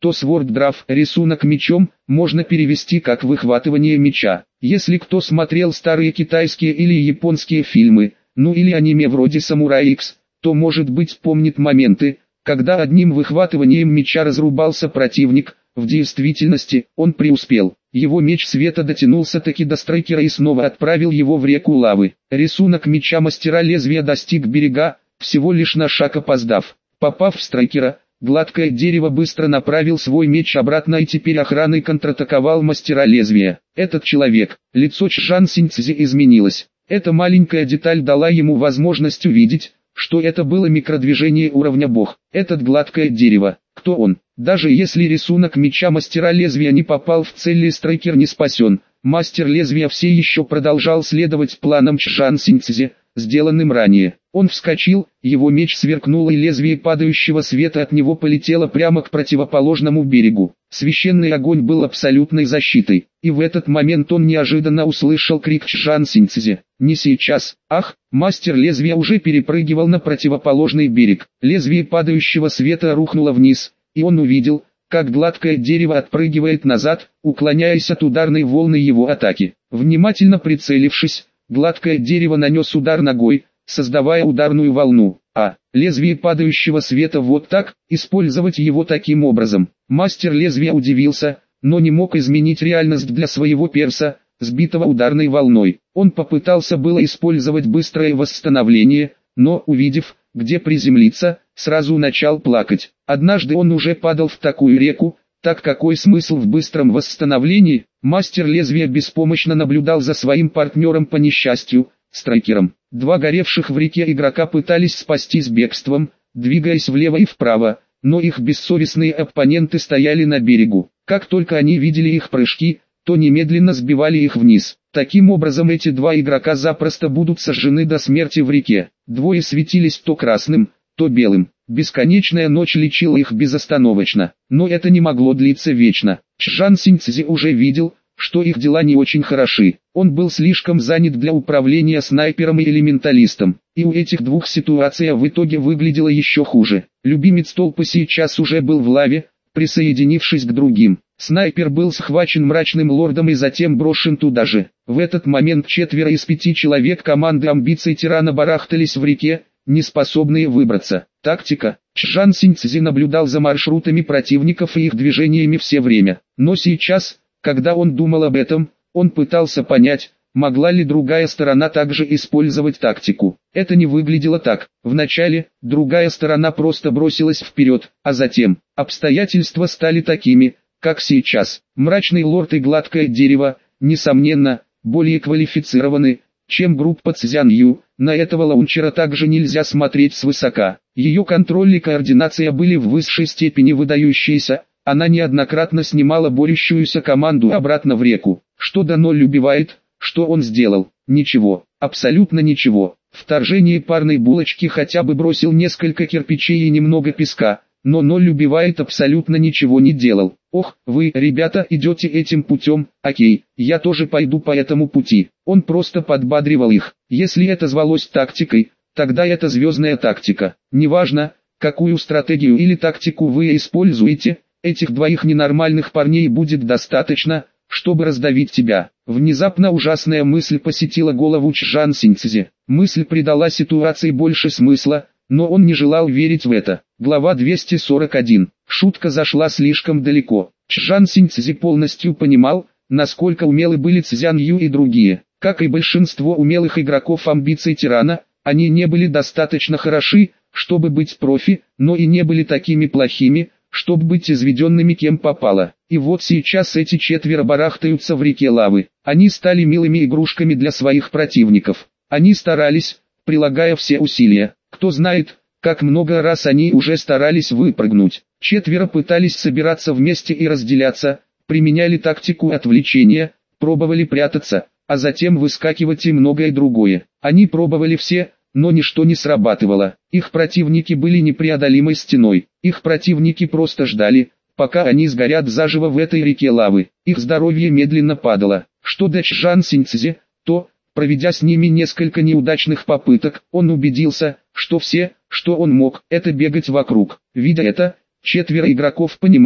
Speaker 1: то сворд-драф, рисунок мечом, можно перевести как выхватывание меча. Если кто смотрел старые китайские или японские фильмы, ну или аниме вроде Samurai X, то может быть помнит моменты, когда одним выхватыванием меча разрубался противник. В действительности, он преуспел. Его меч света дотянулся таки до страйкера и снова отправил его в реку лавы. Рисунок меча мастера лезвия достиг берега, всего лишь на шаг опоздав. Попав в страйкера, гладкое дерево быстро направил свой меч обратно и теперь охраной контратаковал мастера лезвия. Этот человек, лицо Чжан Синьцзи изменилось. Эта маленькая деталь дала ему возможность увидеть, что это было микродвижение уровня бог. Этот гладкое дерево, кто он? Даже если рисунок меча мастера лезвия не попал в цель и страйкер не спасен, мастер лезвия все еще продолжал следовать планам Чжан Синьцзи, сделанным ранее. Он вскочил, его меч сверкнул и лезвие падающего света от него полетело прямо к противоположному берегу. Священный огонь был абсолютной защитой, и в этот момент он неожиданно услышал крик Чжан Синьцзи. «Не сейчас!» Ах, мастер лезвия уже перепрыгивал на противоположный берег. Лезвие падающего света рухнуло вниз, и он увидел, как гладкое дерево отпрыгивает назад, уклоняясь от ударной волны его атаки. Внимательно прицелившись, гладкое дерево нанес удар ногой, создавая ударную волну, а лезвие падающего света вот так, использовать его таким образом. Мастер лезвия удивился, но не мог изменить реальность для своего перса, сбитого ударной волной. Он попытался было использовать быстрое восстановление, но увидев, где приземлиться, сразу начал плакать. Однажды он уже падал в такую реку, так какой смысл в быстром восстановлении? Мастер лезвия беспомощно наблюдал за своим партнером по несчастью, страйкером. Два горевших в реке игрока пытались спастись бегством, двигаясь влево и вправо, но их бессовестные оппоненты стояли на берегу. Как только они видели их прыжки, то немедленно сбивали их вниз. Таким образом эти два игрока запросто будут сожжены до смерти в реке. Двое светились то красным, то белым. Бесконечная ночь лечила их безостановочно. Но это не могло длиться вечно. Чжан Синьцзи уже видел, что их дела не очень хороши. Он был слишком занят для управления снайпером и элементалистом. И у этих двух ситуация в итоге выглядела еще хуже. Любимец толпы сейчас уже был в лаве, присоединившись к другим. Снайпер был схвачен мрачным лордом и затем брошен туда же. В этот момент четверо из пяти человек команды амбиций тирана барахтались в реке, не способные выбраться. Тактика. Чжан Синьцзи наблюдал за маршрутами противников и их движениями все время. Но сейчас, когда он думал об этом, он пытался понять, могла ли другая сторона также использовать тактику. Это не выглядело так. Вначале, другая сторона просто бросилась вперед, а затем, обстоятельства стали такими, как сейчас. Мрачный лорд и гладкое дерево, несомненно, более квалифицированы, чем группа Цзянью. На этого лаунчера также нельзя смотреть свысока. Ее контроль и координация были в высшей степени выдающиеся. Она неоднократно снимала борющуюся команду обратно в реку. Что Дано любивает, что он сделал? Ничего, абсолютно ничего. Вторжение парной булочки хотя бы бросил несколько кирпичей и немного песка, но Ноль убивает абсолютно ничего не делал. Ох, вы, ребята, идете этим путем, окей, я тоже пойду по этому пути. Он просто подбадривал их. Если это звалось тактикой, тогда это звездная тактика. Неважно, какую стратегию или тактику вы используете, этих двоих ненормальных парней будет достаточно, чтобы раздавить тебя. Внезапно ужасная мысль посетила голову Чжан Синьцзи. Мысль придала ситуации больше смысла, но он не желал верить в это. Глава двести сорок один. Шутка зашла слишком далеко. Чжан Синьцзи полностью понимал, насколько умелы были Цзян Ю и другие. Как и большинство умелых игроков амбиций тирана, они не были достаточно хороши, чтобы быть профи, но и не были такими плохими, чтобы быть изведенными кем попало. И вот сейчас эти четверо барахтаются в реке лавы. Они стали милыми игрушками для своих противников. Они старались, прилагая все усилия. Кто знает, как много раз они уже старались выпрыгнуть. Четверо пытались собираться вместе и разделяться, применяли тактику отвлечения, пробовали прятаться, а затем выскакивать и многое другое. Они пробовали все, но ничто не срабатывало. Их противники были непреодолимой стеной. Их противники просто ждали, пока они сгорят заживо в этой реке лавы. Их здоровье медленно падало. Что до Чжан Синьцзи, то, проведя с ними несколько неудачных попыток, он убедился, что все, что он мог, это бегать вокруг. Видя это, четверо игроков понимали,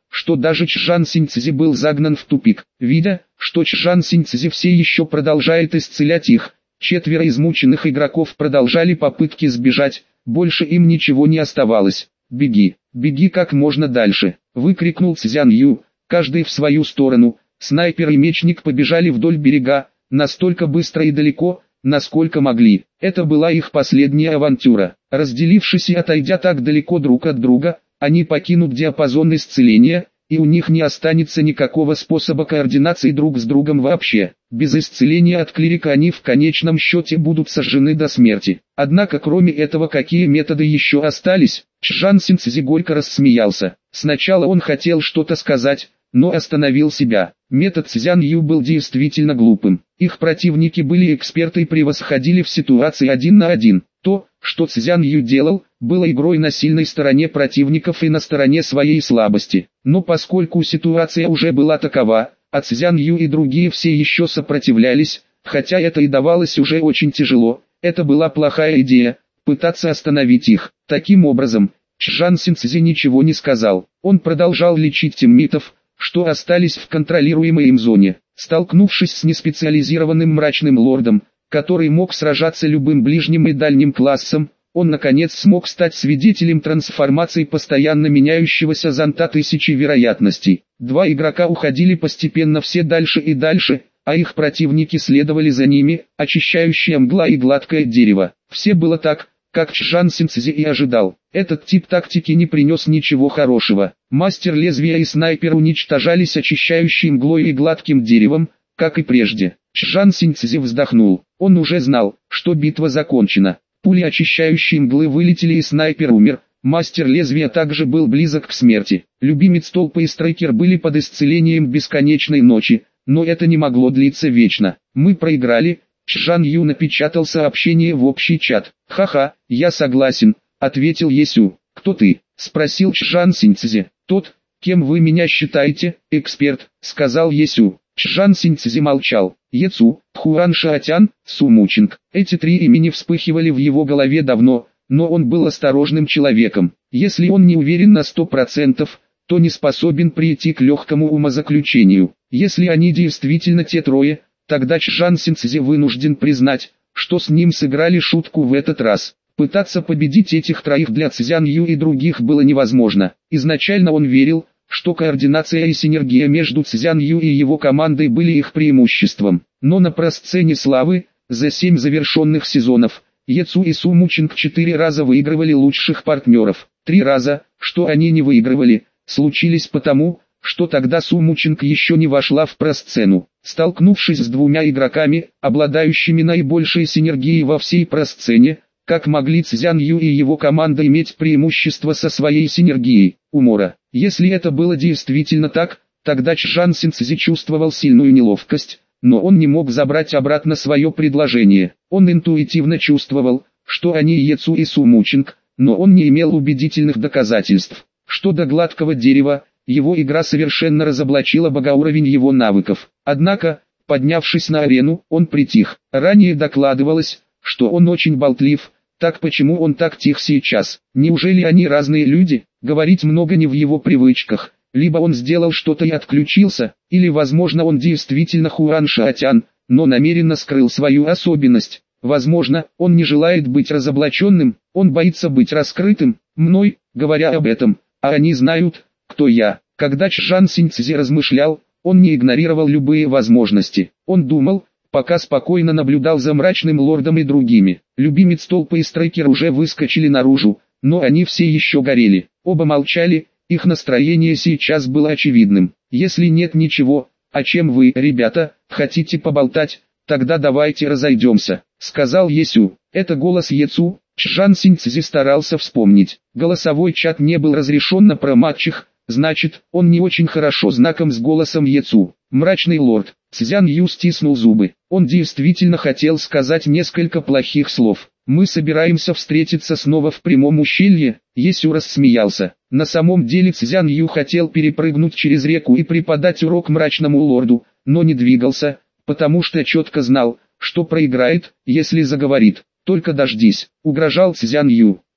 Speaker 1: что даже Чжан Синьцзи был загнан в тупик. Видя, что Чжан Синьцзи все еще продолжает исцелять их, четверо измученных игроков продолжали попытки сбежать, больше им ничего не оставалось. «Беги, беги как можно дальше!» — выкрикнул Цзян Ю, каждый в свою сторону. Снайпер и мечник побежали вдоль берега, настолько быстро и далеко, насколько могли. Это была их последняя авантюра. Разделившись и отойдя так далеко друг от друга, они покинут диапазон исцеления, и у них не останется никакого способа координации друг с другом вообще. Без исцеления от клирика они в конечном счете будут сожжены до смерти. Однако кроме этого какие методы еще остались? Чжан Синьцзи горько рассмеялся. Сначала он хотел что-то сказать, но остановил себя. Метод Цзян Ю был действительно глупым. Их противники были эксперты и превосходили в ситуации один на один. То, что Цзян Ю делал, было игрой на сильной стороне противников и на стороне своей слабости. Но поскольку ситуация уже была такова, а Цзян Ю и другие все еще сопротивлялись, хотя это и давалось уже очень тяжело, это была плохая идея, пытаться остановить их. Таким образом, Чжан Синьцзи ничего не сказал. Он продолжал лечить темнитов, что остались в контролируемой им зоне. Столкнувшись с неспециализированным мрачным лордом, который мог сражаться любым ближним и дальним классом, он наконец смог стать свидетелем трансформации постоянно меняющегося зонта тысячи вероятностей. Два игрока уходили постепенно все дальше и дальше, а их противники следовали за ними, очищающая мгла и гладкое дерево. Все было так, как Чжан Синьцзи и ожидал. Этот тип тактики не принес ничего хорошего. Мастер лезвия и снайпер уничтожались очищающей мглой и гладким деревом, как и прежде. Чжан Синьцзи вздохнул. Он уже знал, что битва закончена. Пули очищающей мглы вылетели и снайпер умер. Мастер лезвия также был близок к смерти. Любимец толпы и страйкер были под исцелением бесконечной ночи, но это не могло длиться вечно. Мы проиграли. Чжан Ю напечатал сообщение в общий чат. «Ха-ха, я согласен», — ответил Есю. «Кто ты?» — спросил Чжан Синьцзи. «Тот, кем вы меня считаете, эксперт», — сказал Есю. Чжан Синьцзи молчал. Ецу, Хуан Шаотян, Су Мучинг. Эти три имени вспыхивали в его голове давно, но он был осторожным человеком. Если он не уверен на сто процентов, то не способен прийти к легкому умозаключению. Если они действительно те трое, тогда Чжан Синьцзи вынужден признать, что с ним сыграли шутку в этот раз. Пытаться победить этих троих для Цзян Ю и других было невозможно. Изначально он верил, что координация и синергия между Цзян Ю и его командой были их преимуществом. Но на просцене славы, за семь завершенных сезонов, Ецу и Су Мучинг четыре раза выигрывали лучших партнеров. Три раза, что они не выигрывали, случились потому, что тогда Су Мучинг еще не вошла в просцену. Столкнувшись с двумя игроками, обладающими наибольшей синергией во всей просцене, как могли Цзян Ю и его команда иметь преимущество со своей синергией? Умора. Если это было действительно так, тогда Чжан Синьцзи чувствовал сильную неловкость, но он не мог забрать обратно свое предложение. Он интуитивно чувствовал, что они Ецу и Су Мучинг, но он не имел убедительных доказательств. Что до гладкого дерева, его игра совершенно разоблачила богоуровень его навыков. Однако, поднявшись на арену, он притих. Ранее докладывалось, что он очень болтлив. Так почему он так тих сейчас? Неужели они разные люди? Говорить много не в его привычках. Либо он сделал что-то и отключился, или возможно он действительно Хуан Шаотян, но намеренно скрыл свою особенность. Возможно, он не желает быть разоблаченным, он боится быть раскрытым, мной, говоря об этом, а они знают, кто я. Когда Чжан Синьцзи размышлял, он не игнорировал любые возможности. Он думал, пока спокойно наблюдал за мрачным лордом и другими. Любимец толпы и страйкер уже выскочили наружу, но они все еще горели. Оба молчали, их настроение сейчас было очевидным. Если нет ничего, о чем вы, ребята, хотите поболтать, тогда давайте разойдемся, сказал Есю. Это голос Ецу. Чжан Синьцзи старался вспомнить. Голосовой чат не был разрешен на проматчах, значит, он не очень хорошо знаком с голосом Ецу. Мрачный лорд. Цзян Ю стиснул зубы. Он действительно хотел сказать несколько плохих слов. Мы собираемся встретиться снова в прямом ущелье. Есю рассмеялся. На самом деле Цзян Ю хотел перепрыгнуть через реку и преподать урок мрачному лорду, но не двигался, потому что четко знал, что проиграет, если заговорит. Только дождись, угрожал Цзян Ю.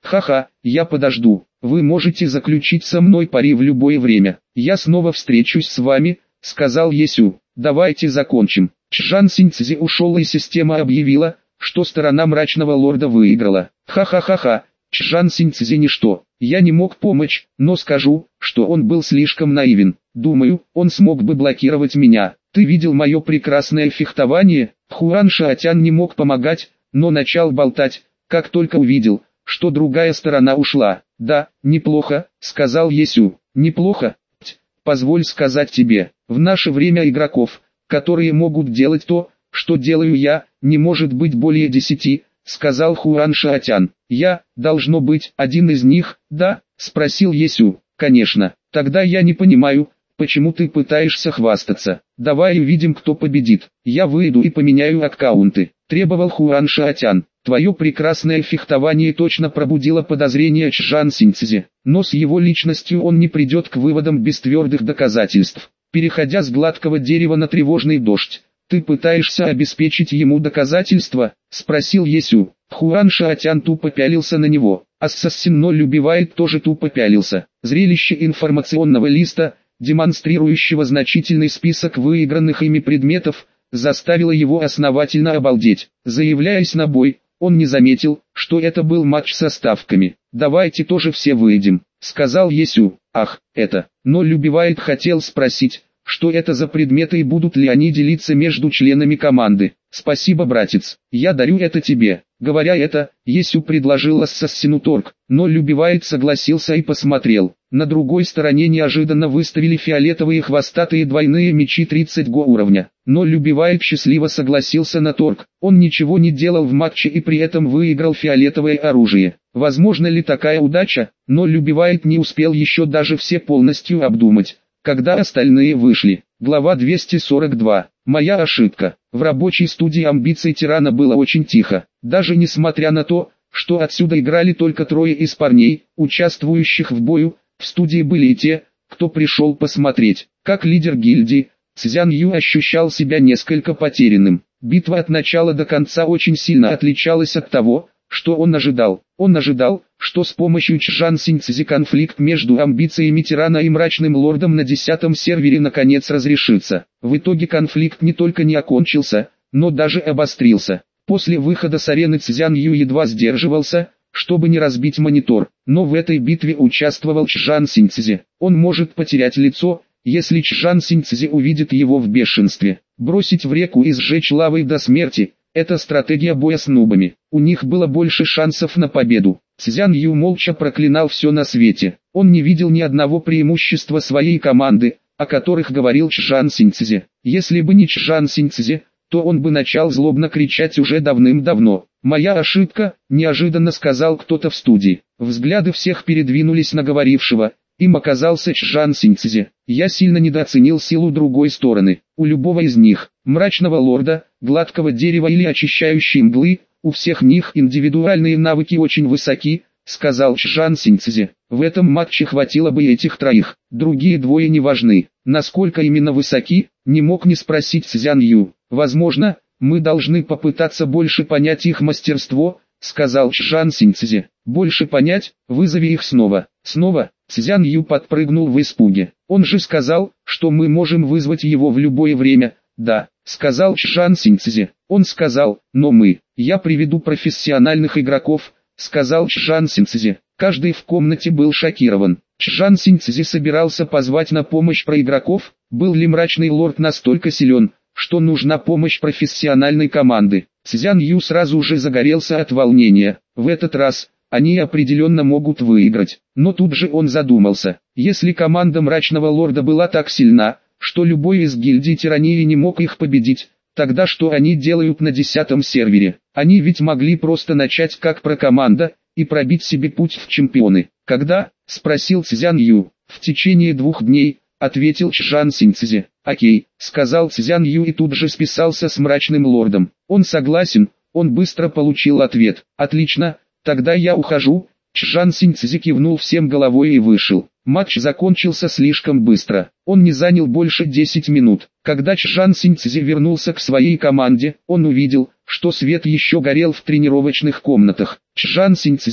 Speaker 1: Ха-ха, я подожду. Вы можете заключить со мной пари в любое время. Я снова встречусь с вами, сказал Есю. Давайте закончим. Чжан Синьцзи ушел, и система объявила, что сторона мрачного лорда выиграла. Ха-ха-ха-ха, Чжан Синьцзи ничто. Я не мог помочь, но скажу, что он был слишком наивен. Думаю, он смог бы блокировать меня. Ты видел мое прекрасное фехтование? Хуан Шаотян не мог помогать, но начал болтать, как только увидел, что другая сторона ушла. Да, неплохо, сказал Есю. Неплохо? Ть, позволь сказать тебе, в наше время игроков, которые могут делать то, что делаю я, не может быть более десяти, сказал Хуан Шаотян. Я, должно быть, один из них, да? Спросил Есю. Конечно. Тогда я не понимаю, почему ты пытаешься хвастаться. Давай увидим, кто победит. Я выйду и поменяю аккаунты, требовал Хуан Шаотян. Твое прекрасное фехтование точно пробудило подозрения Чжан Синьцзи, но с его личностью он не придет к выводам без твердых доказательств. Переходя с гладкого дерева на тревожный дождь, ты пытаешься обеспечить ему доказательства? Спросил Есю. Хуан Шаотян тупо пялился на него. Ассасин ноль убивает тоже тупо пялился. Зрелище информационного листа, демонстрирующего значительный список выигранных ими предметов, заставило его основательно обалдеть. Заявляясь на бой, он не заметил, что это был матч со ставками. «Давайте тоже все выйдем», — сказал Есю. «Ах, это...» Ноль убивает хотел спросить, что это за предметы и будут ли они делиться между членами команды. «Спасибо, братец, я дарю это тебе». Говоря это, Есю предложил ассасину торг, но Любивает согласился и посмотрел. На другой стороне неожиданно выставили фиолетовые хвостатые двойные мечи тридцать го уровня. Но Любивает счастливо согласился на торг. Он ничего не делал в матче и при этом выиграл фиолетовое оружие. Возможно ли такая удача? Но Любивает не успел еще даже все полностью обдумать, когда остальные вышли. Глава двести сорок два. Моя ошибка. В рабочей студии амбиций тирана было очень тихо. Даже несмотря на то, что отсюда играли только трое из парней, участвующих в бою, в студии были и те, кто пришел посмотреть. Как лидер гильдии, Цзян Ю ощущал себя несколько потерянным. Битва от начала до конца очень сильно отличалась от того, что он ожидал. Он ожидал, что с помощью Чжан Синьцзи конфликт между амбициями тирана и мрачным лордом на десятом сервере наконец разрешится. В итоге конфликт не только не окончился, но даже обострился. После выхода с арены Цзян Ю едва сдерживался, чтобы не разбить монитор. Но в этой битве участвовал Чжан Синьцзи. Он может потерять лицо, если Чжан Синьцзи увидит его в бешенстве. Бросить в реку и сжечь лавой до смерти – это стратегия боя с нубами. У них было больше шансов на победу. Цзян Ю молча проклинал все на свете. Он не видел ни одного преимущества своей команды, о которых говорил Чжан Синьцзи. Если бы не Чжан Синьцзи, то он бы начал злобно кричать уже давным-давно. «Моя ошибка», – неожиданно сказал кто-то в студии. Взгляды всех передвинулись на говорившего. Им оказался Чжан Синьцзи. Я сильно недооценил силу другой стороны. У любого из них, мрачного лорда, гладкого дерева или очищающей мглы, у всех них индивидуальные навыки очень высоки, сказал Чжан Синьцзи. В этом матче хватило бы этих троих, другие двое не важны. Насколько именно высоки, не мог не спросить Цзян Ю. Возможно, мы должны попытаться больше понять их мастерство, сказал Чжан Синьцзи. Больше понять, вызови их снова. Снова? Цзян Ю подпрыгнул в испуге. Он же сказал, что мы можем вызвать его в любое время. Да, сказал Чжан Синьцзи. Он сказал, но мы. Я приведу профессиональных игроков, сказал Чжан Синьцзи. Каждый в комнате был шокирован. Чжан Синьцзи собирался позвать на помощь проигроков. Был ли мрачный лорд настолько силен, что нужна помощь профессиональной команды? Цзян Ю сразу же загорелся от волнения. В этот раз они определенно могут выиграть. Но тут же он задумался. Если команда мрачного лорда была так сильна, что любой из гильдий тирании не мог их победить, тогда что они делают на десятом сервере? Они ведь могли просто начать как прокоманда и пробить себе путь в чемпионы. Когда? Спросил Цзян Ю. В течение двух дней, ответил Чжан Синьцзи. Окей, сказал Цзян Ю и тут же списался с мрачным лордом. Он согласен, он быстро получил ответ. Отлично, тогда я ухожу. Чжан Синьцзи кивнул всем головой и вышел. Матч закончился слишком быстро. Он не занял больше десяти минут. Когда Чжан Синьцзи вернулся к своей команде, он увидел, что свет еще горел в тренировочных комнатах. Чжан Синьцзи,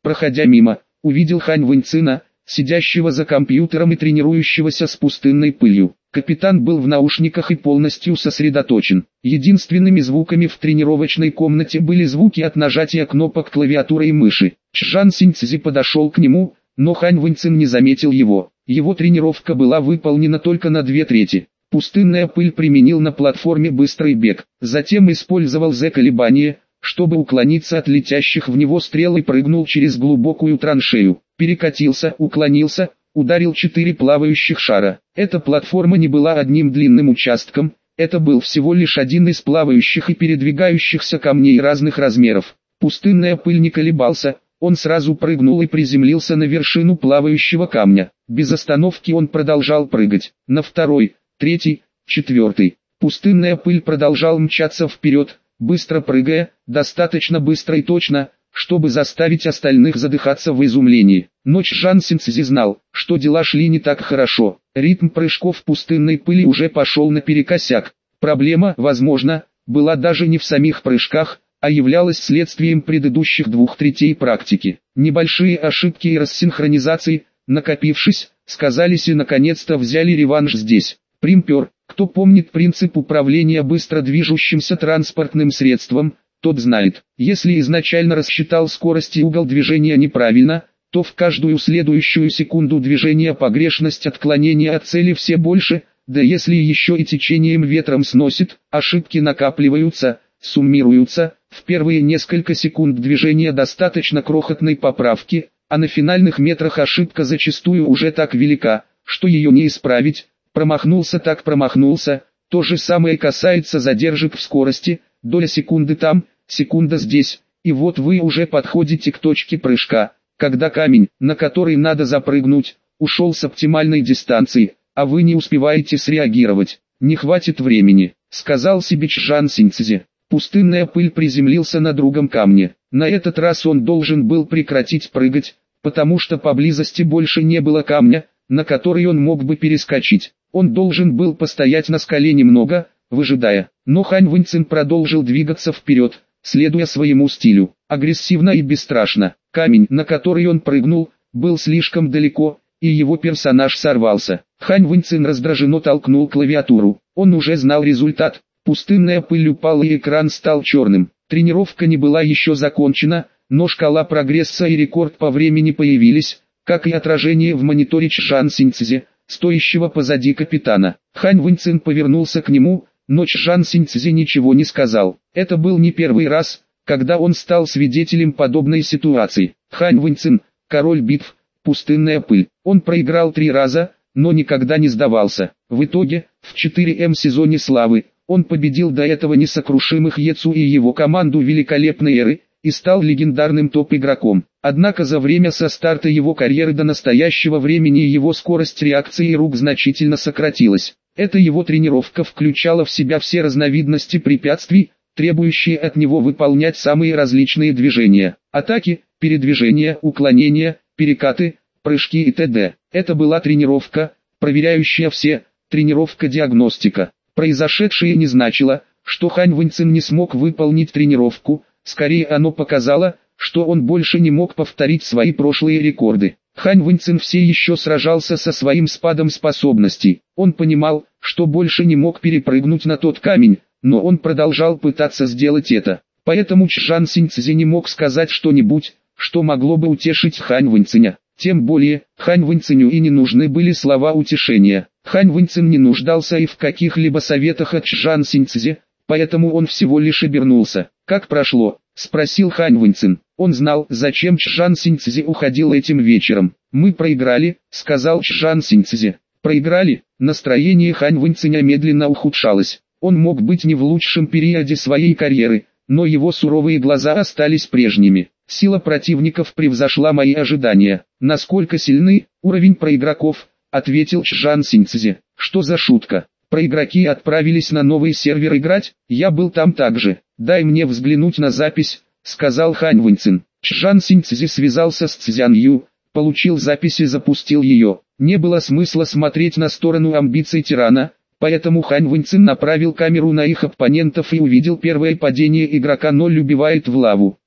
Speaker 1: проходя мимо, увидел Хань Вэньцина, сидящего за компьютером и тренирующегося с пустынной пылью. Капитан был в наушниках и полностью сосредоточен. Единственными звуками в тренировочной комнате были звуки от нажатия кнопок клавиатуры и мыши. Чжан Синьцзи подошел к нему, но Хань Вэньцин не заметил его. Его тренировка была выполнена только на две трети. Пустынная пыль применил на платформе быстрый бег, затем использовал Z-колебание, чтобы уклониться от летящих в него стрел и прыгнул через глубокую траншею. Перекатился, уклонился, ударил четыре плавающих шара. Эта платформа не была одним длинным участком, это был всего лишь один из плавающих и передвигающихся камней разных размеров. Пустынная пыль не колебался, он сразу прыгнул и приземлился на вершину плавающего камня. Без остановки он продолжал прыгать. На второй, третий, четвертый. Пустынная пыль продолжал мчаться вперед, быстро прыгая, достаточно быстро и точно, чтобы заставить остальных задыхаться в изумлении. Но Чжан Синьцзи знал, что дела шли не так хорошо. Ритм прыжков пустынной пыли уже пошел наперекосяк. Проблема, возможно, была даже не в самих прыжках, а являлась следствием предыдущих двух третей практики. Небольшие ошибки и рассинхронизации, накопившись, сказались и наконец-то взяли реванш здесь. Примпер, кто помнит принцип управления быстро движущимся транспортным средством, тот знает, если изначально рассчитал скорость и угол движения неправильно, то в каждую следующую секунду движения погрешность отклонения от цели все больше, да если еще и течением ветром сносит, ошибки накапливаются, суммируются, в первые несколько секунд движения достаточно крохотной поправки, а на финальных метрах ошибка зачастую уже так велика, что ее не исправить, промахнулся так промахнулся, то же самое касается задержек в скорости, доля секунды там, секунда здесь, и вот вы уже подходите к точке прыжка, когда камень, на который надо запрыгнуть, ушел с оптимальной дистанции, а вы не успеваете среагировать. Не хватит времени, сказал себе Чжан Синьцзи. Пустынная пыль приземлился на другом камне. На этот раз он должен был прекратить прыгать, потому что поблизости больше не было камня, на который он мог бы перескочить. Он должен был постоять на скале немного, выжидая. Но Хань Вэньцин продолжил двигаться вперед, следуя своему стилю, агрессивно и бесстрашно. Камень, на который он прыгнул, был слишком далеко, и его персонаж сорвался. Хань Вэньцин раздраженно толкнул клавиатуру. Он уже знал результат. Пустынная пыль упала и экран стал черным. Тренировка не была еще закончена, но шкала прогресса и рекорд по времени появились, как и отражение в мониторе Чжан Синьцзи, стоящего позади капитана. Хань Вэньцин повернулся к нему, но Чжан Синьцзи ничего не сказал. Это был не первый раз, когда он стал свидетелем подобной ситуации. Хань Вэньцин, король битв, пустынная пыль. Он проиграл три раза, но никогда не сдавался. В итоге, в четыре эм сезоне славы, он победил до этого несокрушимых Ецу и его команду великолепной эры, и стал легендарным топ-игроком. Однако за время со старта его карьеры до настоящего времени его скорость реакции рук значительно сократилась. Эта его тренировка включала в себя все разновидности препятствий, требующие от него выполнять самые различные движения. Атаки, передвижения, уклонения, перекаты, прыжки и т.д. Это была тренировка, проверяющая все, тренировка-диагностика. Произошедшее не значило, что Хань Вэньцин не смог выполнить тренировку, скорее оно показало, что он больше не мог повторить свои прошлые рекорды. Хань Вэньцин все еще сражался со своим спадом способностей. Он понимал, что больше не мог перепрыгнуть на тот камень, но он продолжал пытаться сделать это. Поэтому Чжан Синьцзи не мог сказать что-нибудь, что могло бы утешить Хань Вэньциня. Тем более, Хань Вэньциню и не нужны были слова утешения. Хань Вэньцин не нуждался и в каких-либо советах от Чжан Синьцзи, поэтому он всего лишь обернулся. «Как прошло?» – спросил Хань Вэньцин. Он знал, зачем Чжан Синьцзи уходил этим вечером. «Мы проиграли», – сказал Чжан Синьцзи. «Проиграли?» Настроение Хань Вэньциня медленно ухудшалось. Он мог быть не в лучшем периоде своей карьеры, но его суровые глаза остались прежними. Сила противников превзошла мои ожидания. Насколько сильны, уровень проигроков, ответил Чжан Синьцзи. Что за шутка? Проигроки отправились на новый сервер играть, я был там также. Дай мне взглянуть на запись, сказал Хань Вэньцин. Чжан Синьцзи связался с Цзян Ю, получил запись и запустил ее. Не было смысла смотреть на сторону амбиций тирана, поэтому Хань Вэньцин направил камеру на их оппонентов и увидел первое падение игрока ноль убивает в лаву.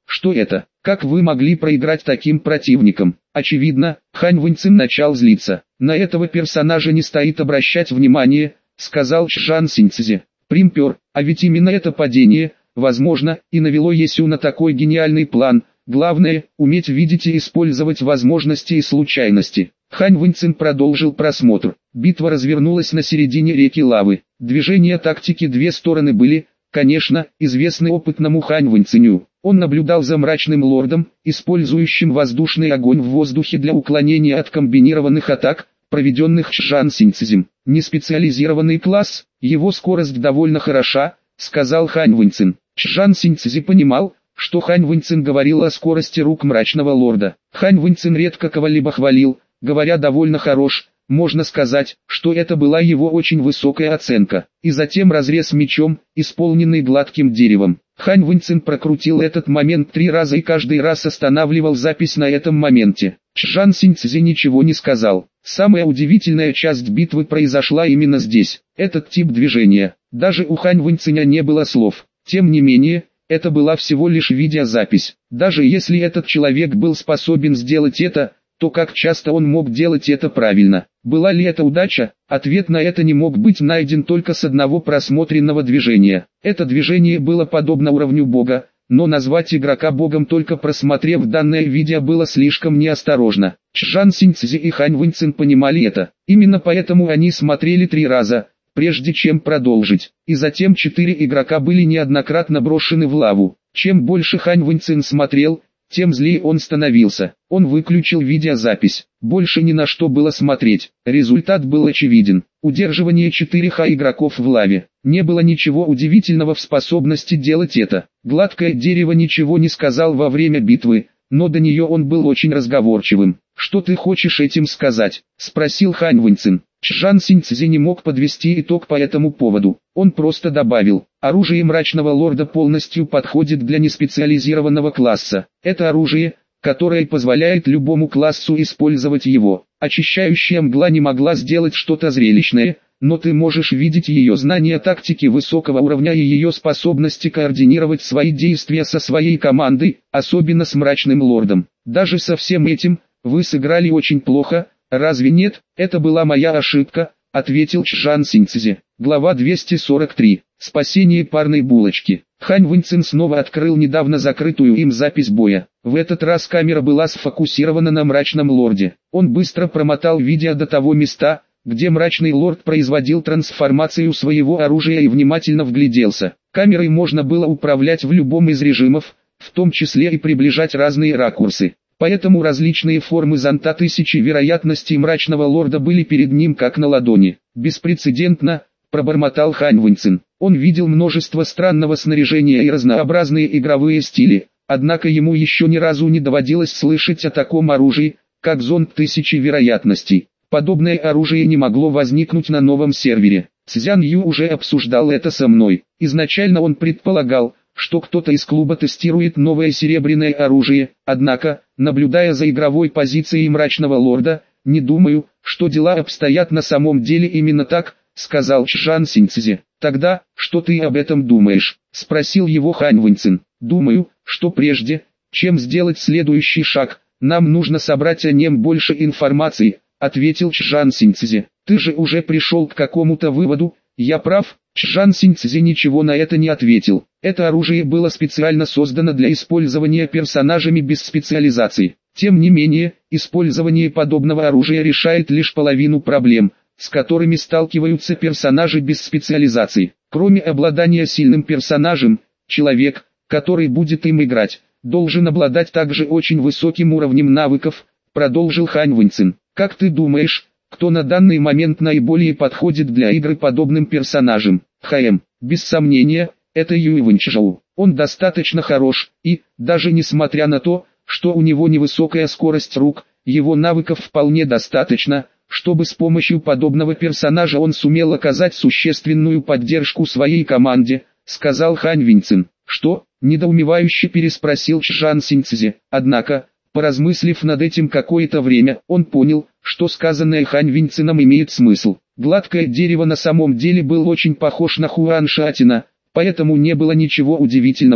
Speaker 1: Что это? Как вы могли проиграть таким противникам? Очевидно, Хань Вэньцин начал злиться. На этого персонажа не стоит обращать внимание, сказал Чжан Синьцзи. Примпер, а ведь именно это падение, возможно, и навело Есю на такой гениальный план. Главное, уметь видеть и использовать возможности и случайности. Хань Вэньцин продолжил просмотр. Битва развернулась на середине реки лавы. Движения тактики две стороны были, конечно, известны опытному Хань Вэньциню. Он наблюдал за мрачным лордом, использующим воздушный огонь в воздухе для уклонения от комбинированных атак, проведенных Чжан Синьцзем. Неспециализированный класс, его скорость довольно хороша, сказал Хань Вэньцин. Чжан Синьцзи понимал, что Хань Вэньцин говорил о скорости рук мрачного лорда. Хань Вэньцин редко кого-либо хвалил, говоря довольно хорош, можно сказать, что это была его очень высокая оценка. И затем разрез мечом, исполненный гладким деревом. Хань Вэньцин прокрутил этот момент три раза и каждый раз останавливал запись на этом моменте. Чжан Синьцзи ничего не сказал. Самая удивительная часть битвы произошла именно здесь. Этот тип движения. Даже у Хань Вэньциня не было слов. Тем не менее, это была всего лишь видеозапись. Даже если этот человек был способен сделать это, то как часто он мог делать это правильно? Была ли это удача? Ответ на это не мог быть найден только с одного просмотренного движения. Это движение было подобно уровню бога, но назвать игрока богом только просмотрев данное видео было слишком неосторожно. Чжан Синьцзи и Хань Вэньцин понимали это. Именно поэтому они смотрели три раза, прежде чем продолжить. И затем четыре игрока были неоднократно брошены в лаву. Чем больше Хань Вэньцин смотрел, тем злее он становился. Он выключил видеозапись. Больше ни на что было смотреть. Результат был очевиден. Удерживание четыре ха игроков в лаве. Не было ничего удивительного в способности делать это. Гладкое дерево ничего не сказал во время битвы, но до нее он был очень разговорчивым. «Что ты хочешь этим сказать?» – спросил Хань Вэньцин. Чжан Синьцзи не мог подвести итог по этому поводу. Он просто добавил: оружие мрачного лорда полностью подходит для неспециализированного класса. Это оружие, которое позволяет любому классу использовать его. Очищающая мгла не могла сделать что-то зрелищное, но ты можешь видеть ее знания тактики высокого уровня и ее способности координировать свои действия со своей командой, особенно с мрачным лордом. Даже со всем этим, вы сыграли очень плохо. «Разве нет? Это была моя ошибка», — ответил Чжан Синьцзи. Глава двести сорок три. Спасение парной булочки. Хань Вэньцин снова открыл недавно закрытую им запись боя. В этот раз камера была сфокусирована на мрачном лорде. Он быстро промотал видео до того места, где мрачный лорд производил трансформацию своего оружия и внимательно вгляделся. Камерой можно было управлять в любом из режимов, в том числе и приближать разные ракурсы. Поэтому различные формы зонта тысячи вероятностей мрачного лорда были перед ним как на ладони. «Беспрецедентно», — пробормотал Хань Вэньцин. Он видел множество странного снаряжения и разнообразные игровые стили, однако ему еще ни разу не доводилось слышать о таком оружии, как зонт тысячи вероятностей. Подобное оружие не могло возникнуть на новом сервере. Цзян Ю уже обсуждал это со мной. Изначально он предполагал, что кто-то из клуба тестирует новое серебряное оружие, однако, наблюдая за игровой позицией мрачного лорда, не думаю, что дела обстоят на самом деле именно так, сказал Чжан Синьцзи. Тогда, что ты об этом думаешь? Спросил его Хань Вэньцин. Думаю, что прежде, чем сделать следующий шаг, нам нужно собрать о нем больше информации, ответил Чжан Синьцзи. Ты же уже пришел к какому-то выводу, я прав? Чжан Синьцзи ничего на это не ответил. Это оружие было специально создано для использования персонажами без специализации. Тем не менее, использование подобного оружия решает лишь половину проблем, с которыми сталкиваются персонажи без специализации. Кроме обладания сильным персонажем, человек, который будет им играть, должен обладать также очень высоким уровнем навыков, продолжил Хань Вэньцин. Как ты думаешь, кто на данный момент наиболее подходит для игры подобным персонажем? ХМ, без сомнения, это Юй Вэньчжоу. Он достаточно хорош, и, даже несмотря на то, что у него невысокая скорость рук, его навыков вполне достаточно, чтобы с помощью подобного персонажа он сумел оказать существенную поддержку своей команде, сказал Хань Вэньцин. Что? Недоумевающе переспросил Чжан Синьцзи. Однако, поразмыслив над этим какое-то время, он понял, что сказанное Хань Вэньцином имеет смысл. Гладкое дерево на самом деле был очень похож на Хуан Шатина, поэтому не было ничего удивительного,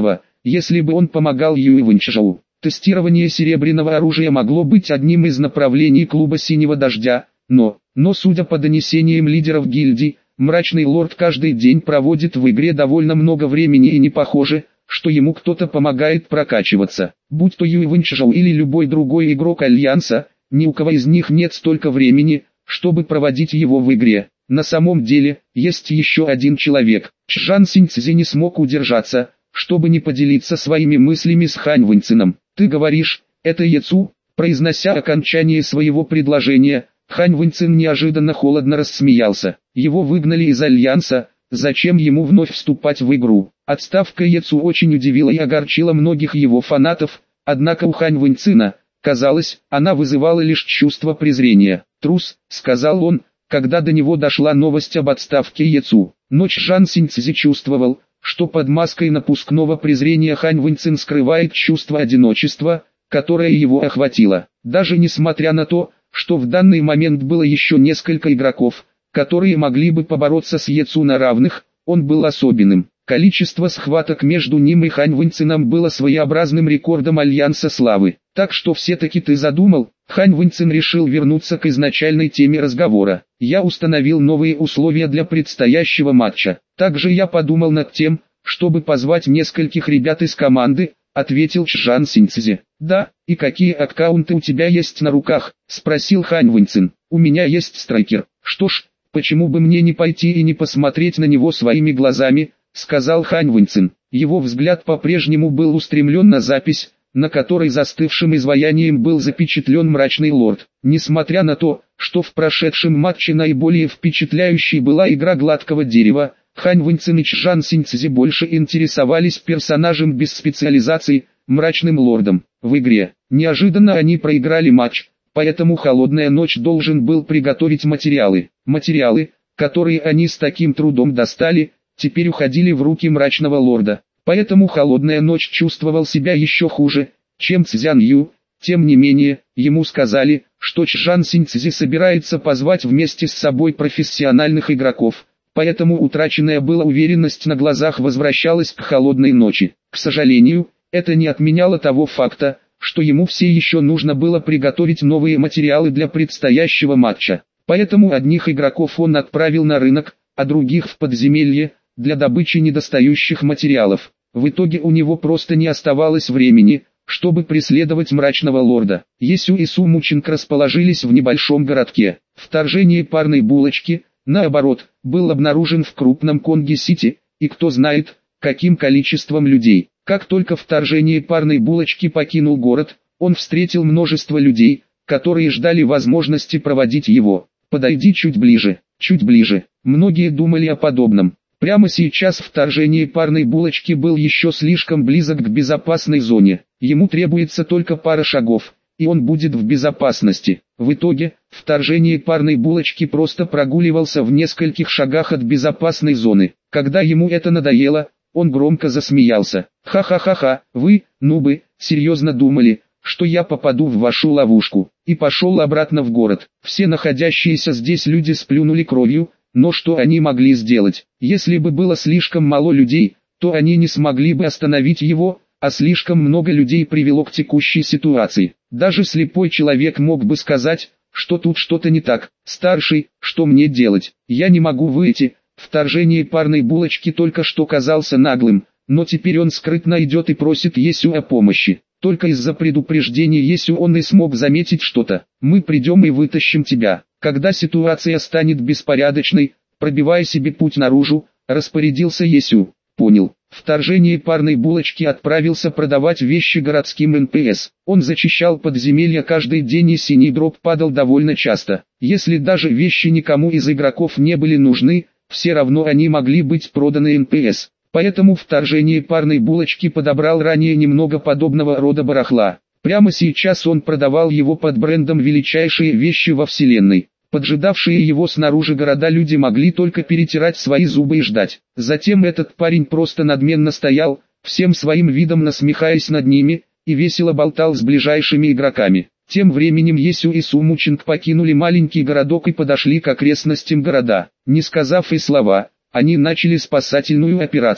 Speaker 1: если бы он помогал Юй Вэньчжоу. Тестирование серебряного оружия могло быть одним из направлений клуба «Синего дождя», но, но судя по донесениям лидеров гильдии, Мрачный Лорд каждый день проводит в игре довольно много времени и не похоже, что ему кто-то помогает прокачиваться. Будь то Юй Вэньчжоу или любой другой игрок Альянса, ни у кого из них нет столько времени, чтобы проводить его в игре. На самом деле, есть еще один человек. Чжан Синьцзи не смог удержаться, чтобы не поделиться своими мыслями с Хань Вэньцином. «Ты говоришь, это Яцу?» Произнося окончание своего предложения, Хань Вэньцин неожиданно холодно рассмеялся. Его выгнали из Альянса, зачем ему вновь вступать в игру? Отставка Яцу очень удивила и огорчила многих его фанатов, однако у Хань Вэньцина, казалось, она вызывала лишь чувство презрения. «Трус», — сказал он, когда до него дошла новость об отставке Яцу. Но Чжан Синьцзи чувствовал, что под маской напускного презрения Хань Вэньцин скрывает чувство одиночества, которое его охватило. Даже несмотря на то, что в данный момент было еще несколько игроков, которые могли бы побороться с Яцу на равных, он был особенным. Количество схваток между ним и Хань Вэньцином было своеобразным рекордом Альянса Славы. «Так что все-таки ты задумал?» Хань Вэньцин решил вернуться к изначальной теме разговора. «Я установил новые условия для предстоящего матча. Также я подумал над тем, чтобы позвать нескольких ребят из команды», — ответил Чжан Синьцзи. «Да, и какие аккаунты у тебя есть на руках?» — спросил Хань Вэньцин. «У меня есть страйкер». «Что ж, почему бы мне не пойти и не посмотреть на него своими глазами?» — сказал Хань Вэньцин. Его взгляд по-прежнему был устремлен на запись, на которой застывшим изваянием был запечатлен Мрачный Лорд. Несмотря на то, что в прошедшем матче наиболее впечатляющей была игра гладкого дерева, Хань Вэньцин и Чжан Синьцзи больше интересовались персонажем без специализации, Мрачным Лордом. В игре, неожиданно они проиграли матч, поэтому Холодная Ночь должен был приготовить материалы. Материалы, которые они с таким трудом достали, теперь уходили в руки Мрачного Лорда. Поэтому Холодная Ночь чувствовал себя еще хуже, чем Цзян Ю. Тем не менее, ему сказали, что Чжан Синьцзи собирается позвать вместе с собой профессиональных игроков, поэтому утраченная была уверенность на глазах возвращалась к Холодной Ночи. К сожалению, это не отменяло того факта, что ему все еще нужно было приготовить новые материалы для предстоящего матча. Поэтому одних игроков он отправил на рынок, а других в подземелье, для добычи недостающих материалов. В итоге у него просто не оставалось времени, чтобы преследовать Мрачного Лорда. Есю и Су Мучинг расположились в небольшом городке. Вторжение парной булочки, наоборот, был обнаружен в крупном Конги-Сити, и кто знает, каким количеством людей. Как только вторжение парной булочки покинул город, он встретил множество людей, которые ждали возможности проводить его. «Подойди чуть ближе, чуть ближе». Многие думали о подобном. Прямо сейчас вторжение парной булочки был еще слишком близок к безопасной зоне. Ему требуется только пара шагов, и он будет в безопасности. В итоге, вторжение парной булочки просто прогуливался в нескольких шагах от безопасной зоны. Когда ему это надоело, он громко засмеялся. «Ха-ха-ха-ха, вы, нубы, серьезно думали, что я попаду в вашу ловушку?» И пошел обратно в город. Все находящиеся здесь люди сплюнули кровью, но что они могли сделать? Если бы было слишком мало людей, то они не смогли бы остановить его, а слишком много людей привело к текущей ситуации. Даже слепой человек мог бы сказать, что тут что-то не так. «Старший, что мне делать? Я не могу выйти». Вторжение парной булочки только что казался наглым, но теперь он скрытно идет и просит Есю о помощи. Только из-за предупреждения Есю он и смог заметить что-то. «Мы придем и вытащим тебя». Когда ситуация станет беспорядочной, пробивая себе путь наружу, распорядился Есю. «Понял». Вторжение парной булочки отправился продавать вещи городским эн пэ эс. Он зачищал подземелья каждый день и синий дроп падал довольно часто. Если даже вещи никому из игроков не были нужны, все равно они могли быть проданы эн пэ эс. Поэтому вторжение парной булочки подобрал ранее немного подобного рода барахла. Прямо сейчас он продавал его под брендом «Величайшие вещи во вселенной». Поджидавшие его снаружи города люди могли только перетирать свои зубы и ждать. Затем этот парень просто надменно стоял, всем своим видом насмехаясь над ними, и весело болтал с ближайшими игроками. Тем временем Есю и Су Мучинг покинули маленький городок и подошли к окрестностям города. Не сказав и слова, они начали спасательную операцию.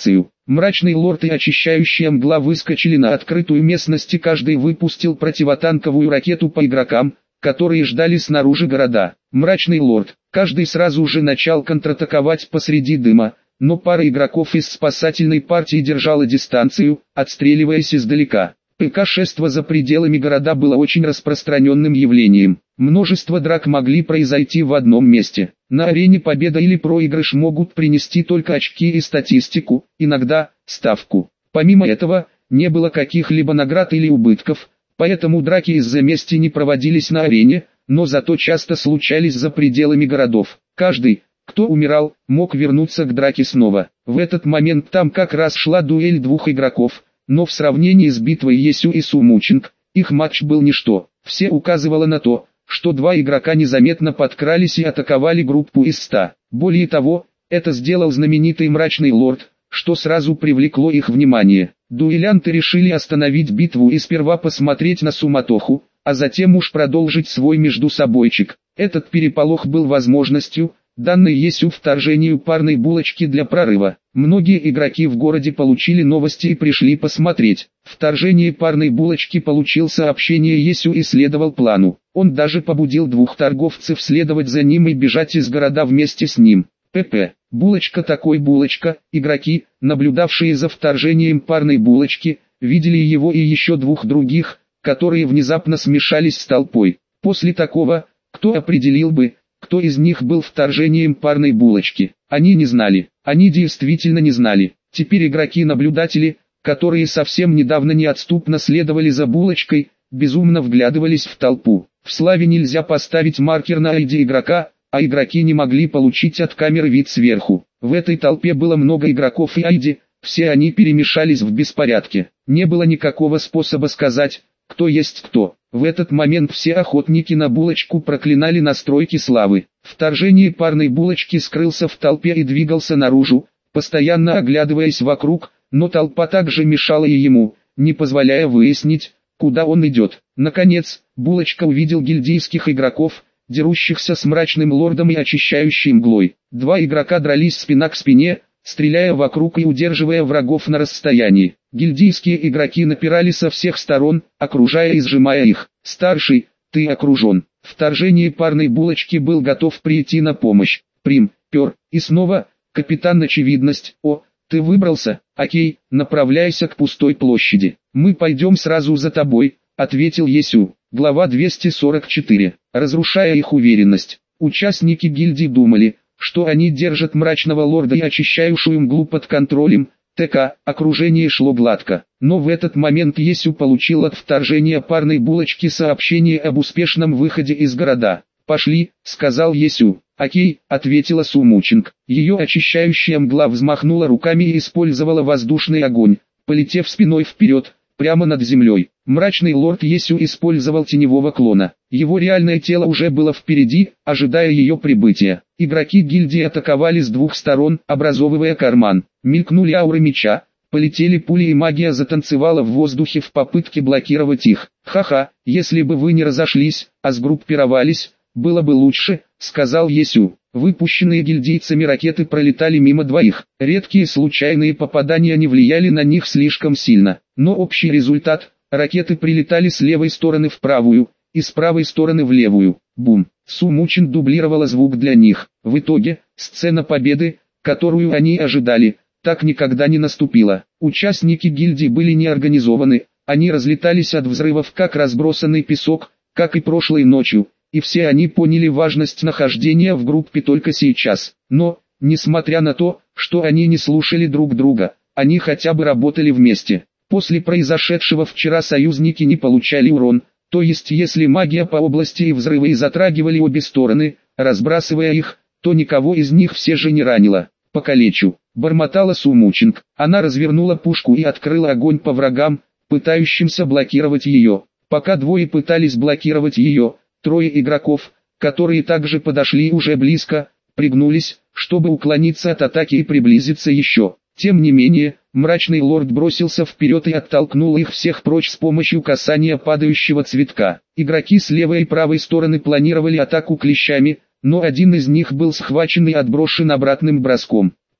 Speaker 1: Мрачный лорд и очищающая мгла выскочили на открытую местность, и каждый выпустил противотанковую ракету по игрокам, которые ждали снаружи города. Мрачный лорд, каждый сразу же начал контратаковать посреди дыма, но пара игроков из спасательной партии держала дистанцию, отстреливаясь издалека. ПК-шество за пределами города было очень распространенным явлением. Множество драк могли произойти в одном месте. На арене победа или проигрыш могут принести только очки и статистику, иногда ставку. Помимо этого, не было каких-либо наград или убытков, поэтому драки из-за мести не проводились на арене, но зато часто случались за пределами городов. Каждый, кто умирал, мог вернуться к драке снова. В этот момент там как раз шла дуэль двух игроков, но в сравнении с битвой Есю и Сумучинг, их матч был ничто. Все указывало на то, что два игрока незаметно подкрались и атаковали группу из ста. Более того, это сделал знаменитый Мрачный Лорд, что сразу привлекло их внимание. Дуэлянты решили остановить битву и сперва посмотреть на суматоху, а затем уж продолжить свой междусобойчик. Этот переполох был возможностью, данной Есю вторжению парной булочки для прорыва. Многие игроки в городе получили новости и пришли посмотреть. Вторжение парной булочки получил сообщение Есю и следовал плану. Он даже побудил двух торговцев следовать за ним и бежать из города вместе с ним. ПП. Булочка такой булочка. Игроки, наблюдавшие за вторжением парной булочки, видели его и еще двух других, которые внезапно смешались с толпой. После такого, кто определил бы, кто из них был вторжением парной булочки? Они не знали. Они действительно не знали. Теперь игроки-наблюдатели, которые совсем недавно неотступно следовали за булочкой, безумно вглядывались в толпу. В славе нельзя поставить маркер на ай ди игрока, а игроки не могли получить от камеры вид сверху. В этой толпе было много игроков и ай ди, все они перемешались в беспорядке. Не было никакого способа сказать, кто есть кто. В этот момент все охотники на булочку проклинали настройки славы. Вторжение парной булочки скрылся в толпе и двигался наружу, постоянно оглядываясь вокруг, но толпа также мешала и ему, не позволяя выяснить, куда он идет. Наконец, булочка увидел гильдейских игроков, дерущихся с Мрачным Лордом и очищающей мглой. Два игрока дрались спина к спине, стреляя вокруг и удерживая врагов на расстоянии. Гильдейские игроки напирали со всех сторон, окружая и сжимая их. «Старший, ты окружен». Вторжение парной булочки был готов прийти на помощь. Прим, пер, и снова, капитан очевидность. «О, ты выбрался? Окей, направляйся к пустой площади. Мы пойдем сразу за тобой», — ответил Есю. Глава двести сорок четыре. Разрушая их уверенность, участники гильдии думали, что они держат Мрачного Лорда и очищающую мглу под контролем. ТК, окружение шло гладко, но в этот момент Есю получил от вторжения парной булочки сообщение об успешном выходе из города. «Пошли», — сказал Есю. «Окей», — ответила Сумучинг. Ее очищающая мгла взмахнула руками и использовала воздушный огонь, полетев спиной вперед, прямо над землей. Мрачный лорд Есю использовал теневого клона. Его реальное тело уже было впереди, ожидая ее прибытия. Игроки гильдии атаковали с двух сторон, образовывая карман. Мелькнули ауры меча, полетели пули и магия затанцевала в воздухе в попытке блокировать их. «Ха-ха, если бы вы не разошлись, а сгруппировались, было бы лучше», — сказал Есю. Выпущенные гильдейцами ракеты пролетали мимо двоих. Редкие случайные попадания не влияли на них слишком сильно, но общий результат — ракеты прилетали с левой стороны в правую, и с правой стороны в левую. Бум! Сумучин дублировала звук для них. В итоге, сцена победы, которую они ожидали, так никогда не наступила. Участники гильдии были не организованы, они разлетались от взрывов как разбросанный песок, как и прошлой ночью, и все они поняли важность нахождения в группе только сейчас. Но, несмотря на то, что они не слушали друг друга, они хотя бы работали вместе. После произошедшего вчера союзники не получали урон, то есть если магия по области и взрывы и затрагивали обе стороны, разбрасывая их, то никого из них все же не ранило. «Покалечу», — бормотала Сумучинг. Она развернула пушку и открыла огонь по врагам, пытающимся блокировать ее. Пока двое пытались блокировать ее, трое игроков, которые также подошли уже близко, пригнулись, чтобы уклониться от атаки и приблизиться еще. Тем не менее, Мрачный Лорд бросился вперед и оттолкнул их всех прочь с помощью касания падающего цветка. Игроки с левой и правой стороны планировали атаку клещами, но один из них был схвачен и отброшен обратным броском. Прим,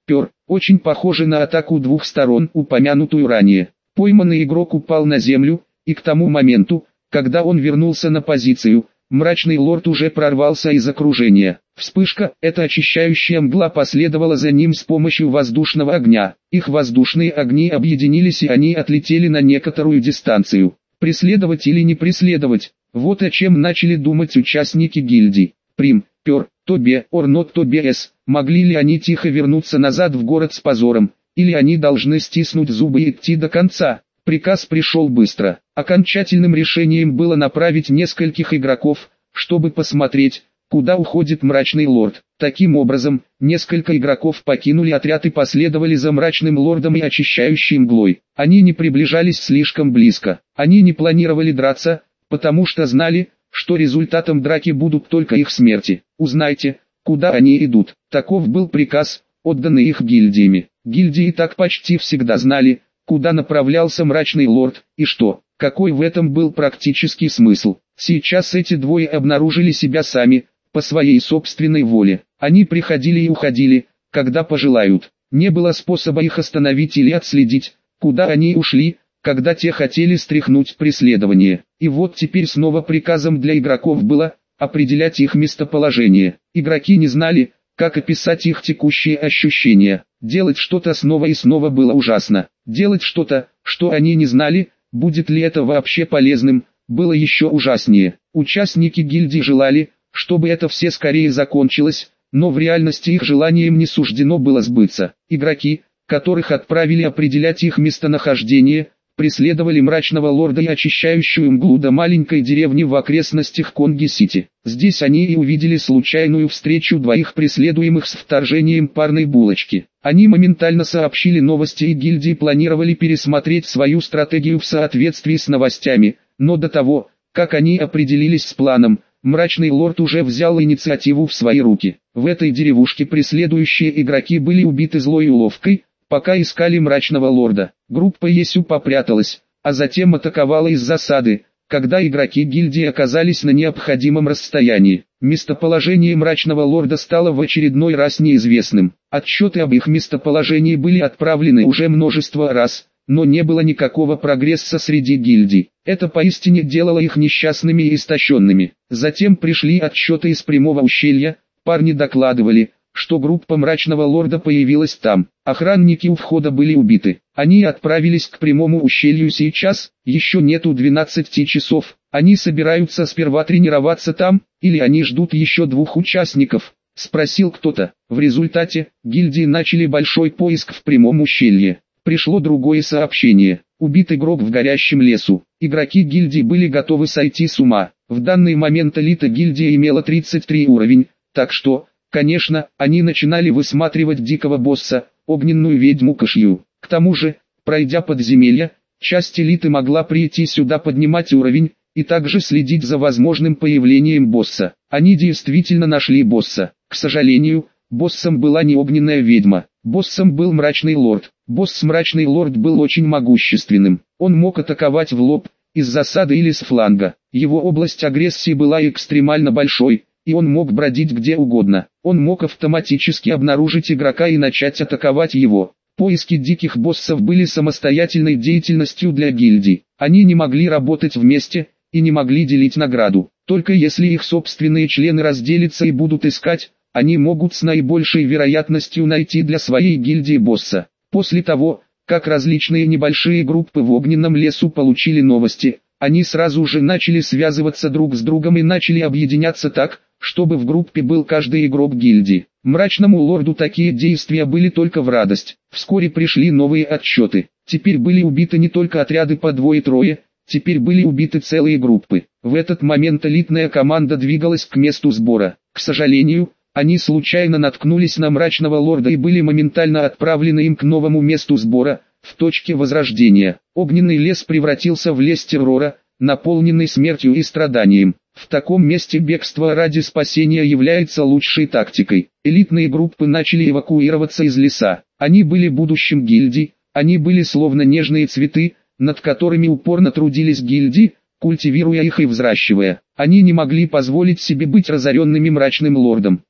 Speaker 1: Пер, очень похоже на атаку двух сторон, упомянутую ранее. Пойманный игрок упал на землю, и к тому моменту, когда он вернулся на позицию, мрачный лорд уже прорвался из окружения. Вспышка, эта очищающая мгла последовала за ним с помощью воздушного огня. Их воздушные огни объединились и они отлетели на некоторую дистанцию. Преследовать или не преследовать, вот о чем начали думать участники гильдии. Прим, Пер, Тобе, Орнот Тобес, могли ли они тихо вернуться назад в город с позором, или они должны стиснуть зубы и идти до конца. Приказ пришел быстро. Окончательным решением было направить нескольких игроков, чтобы посмотреть, куда уходит мрачный лорд. Таким образом, несколько игроков покинули отряд и последовали за мрачным лордом и очищающей мглой. Они не приближались слишком близко. Они не планировали драться, потому что знали, что результатом драки будут только их смерти. Узнайте, куда они идут. Таков был приказ, отданный их гильдиями. Гильдии так почти всегда знали, куда направлялся мрачный лорд, и что, какой в этом был практический смысл. Сейчас эти двое обнаружили себя сами, по своей собственной воле. Они приходили и уходили, когда пожелают. Не было способа их остановить или отследить, куда они ушли, когда те хотели стряхнуть преследование. И вот теперь снова приказом для игроков было определять их местоположение. Игроки не знали, как описать их текущие ощущения. Делать что-то снова и снова было ужасно. Делать что-то, что они не знали, будет ли это вообще полезным, было еще ужаснее. Участники гильдии желали, чтобы это все скорее закончилось, но в реальности их желанием не суждено было сбыться. Игроки, которых отправили определять их местонахождение, преследовали мрачного лорда и очищающую мглу до маленькой деревни в окрестностях Конги-Сити. Здесь они и увидели случайную встречу двоих преследуемых с вторжением парной булочки. Они моментально сообщили новости и гильдии планировали пересмотреть свою стратегию в соответствии с новостями, но до того, как они определились с планом, мрачный лорд уже взял инициативу в свои руки. В этой деревушке преследующие игроки были убиты злой уловкой, пока искали мрачного лорда. Группа Есю попряталась, а затем атаковала из засады, когда игроки гильдии оказались на необходимом расстоянии. Местоположение мрачного лорда стало в очередной раз неизвестным. Отчеты об их местоположении были отправлены уже множество раз, но не было никакого прогресса среди гильдий. Это поистине делало их несчастными и истощенными. Затем пришли отчеты из прямого ущелья, парни докладывали, что группа мрачного лорда появилась там. Охранники у входа были убиты. Они отправились к прямому ущелью сейчас, еще нету двенадцати часов. Они собираются сперва тренироваться там, или они ждут еще двух участников? Спросил кто-то. В результате, гильдии начали большой поиск в прямом ущелье. Пришло другое сообщение. Убит игрок в горящем лесу. Игроки гильдии были готовы сойти с ума. В данный момент элита гильдии имела тридцать три уровень, так что, конечно, они начинали высматривать дикого босса, огненную ведьму Кашью. К тому же, пройдя подземелья, часть элиты могла прийти сюда поднимать уровень, и также следить за возможным появлением босса. Они действительно нашли босса. К сожалению, боссом была не огненная ведьма. Боссом был мрачный лорд. Босс мрачный лорд был очень могущественным. Он мог атаковать в лоб, из засады или с фланга. Его область агрессии была экстремально большой, и он мог бродить где угодно. Он мог автоматически обнаружить игрока и начать атаковать его. Поиски диких боссов были самостоятельной деятельностью для гильдий. Они не могли работать вместе, и не могли делить награду. Только если их собственные члены разделятся и будут искать, они могут с наибольшей вероятностью найти для своей гильдии босса. После того, как различные небольшие группы в огненном лесу получили новости, они сразу же начали связываться друг с другом и начали объединяться так, чтобы в группе был каждый игрок гильдии. Мрачному лорду такие действия были только в радость. Вскоре пришли новые отчеты. Теперь были убиты не только отряды по двое-трое, теперь были убиты целые группы. В этот момент элитная команда двигалась к месту сбора. К сожалению, они случайно наткнулись на мрачного лорда и были моментально отправлены им к новому месту сбора, в точке возрождения. Огненный лес превратился в лес террора, наполненный смертью и страданием. В таком месте бегство ради спасения является лучшей тактикой. Элитные группы начали эвакуироваться из леса. Они были будущим гильдий, они были словно нежные цветы, над которыми упорно трудились гильдии, культивируя их и взращивая. Они не могли позволить себе быть разоренными мрачным лордом.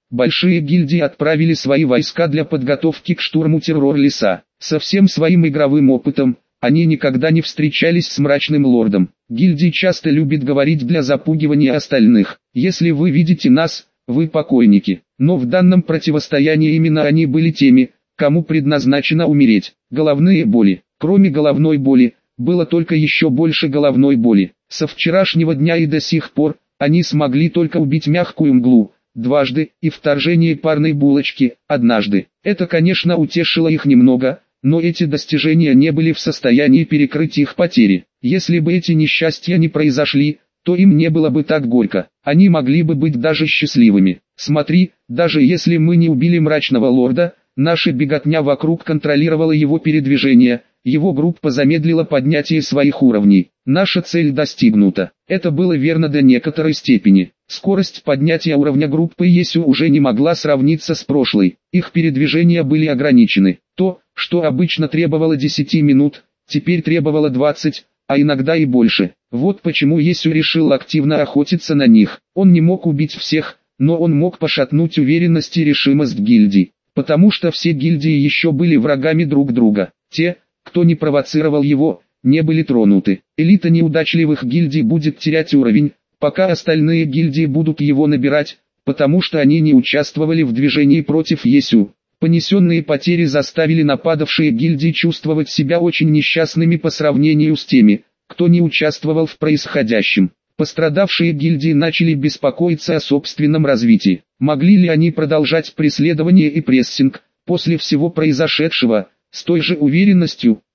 Speaker 1: Большие гильдии отправили свои войска для подготовки к штурму террор-леса. Со всем своим игровым опытом, они никогда не встречались с мрачным лордом. Гильдии часто любят говорить для запугивания остальных: если вы видите нас, вы покойники. Но в данном противостоянии именно они были теми, кому предназначено умереть. Головные боли. Кроме головной боли, было только еще больше головной боли. Со вчерашнего дня и до сих пор, они смогли только убить мягкую мглу дважды и вторжение парной булочки однажды. Это, конечно, утешило их немного, но эти достижения не были в состоянии перекрыть их потери. Если бы эти несчастья не произошли, то им не было бы так горько. Они могли бы быть даже счастливыми. Смотри, даже если мы не убили мрачного лорда, наша беготня вокруг контролировала его передвижение, его группа замедлила поднятие своих уровней. Наша цель достигнута. Это было верно до некоторой степени. Скорость поднятия уровня группы Есю уже не могла сравниться с прошлой. Их передвижения были ограничены. То, что обычно требовало десять минут, теперь требовало двадцать, а иногда и больше. Вот почему Есю решил активно охотиться на них. Он не мог убить всех, но он мог пошатнуть уверенность и решимость гильдий. Потому что все гильдии еще были врагами друг друга. Те, кто не провоцировал его, не были тронуты. Элита неудачливых гильдий будет терять уровень, пока остальные гильдии будут его набирать, потому что они не участвовали в движении против Есю. Понесенные потери заставили нападавшие гильдии чувствовать себя очень несчастными по сравнению с теми, кто не участвовал в происходящем. Пострадавшие гильдии начали беспокоиться о собственном развитии. Могли ли они продолжать преследование и прессинг, после всего произошедшего, с той же уверенностью?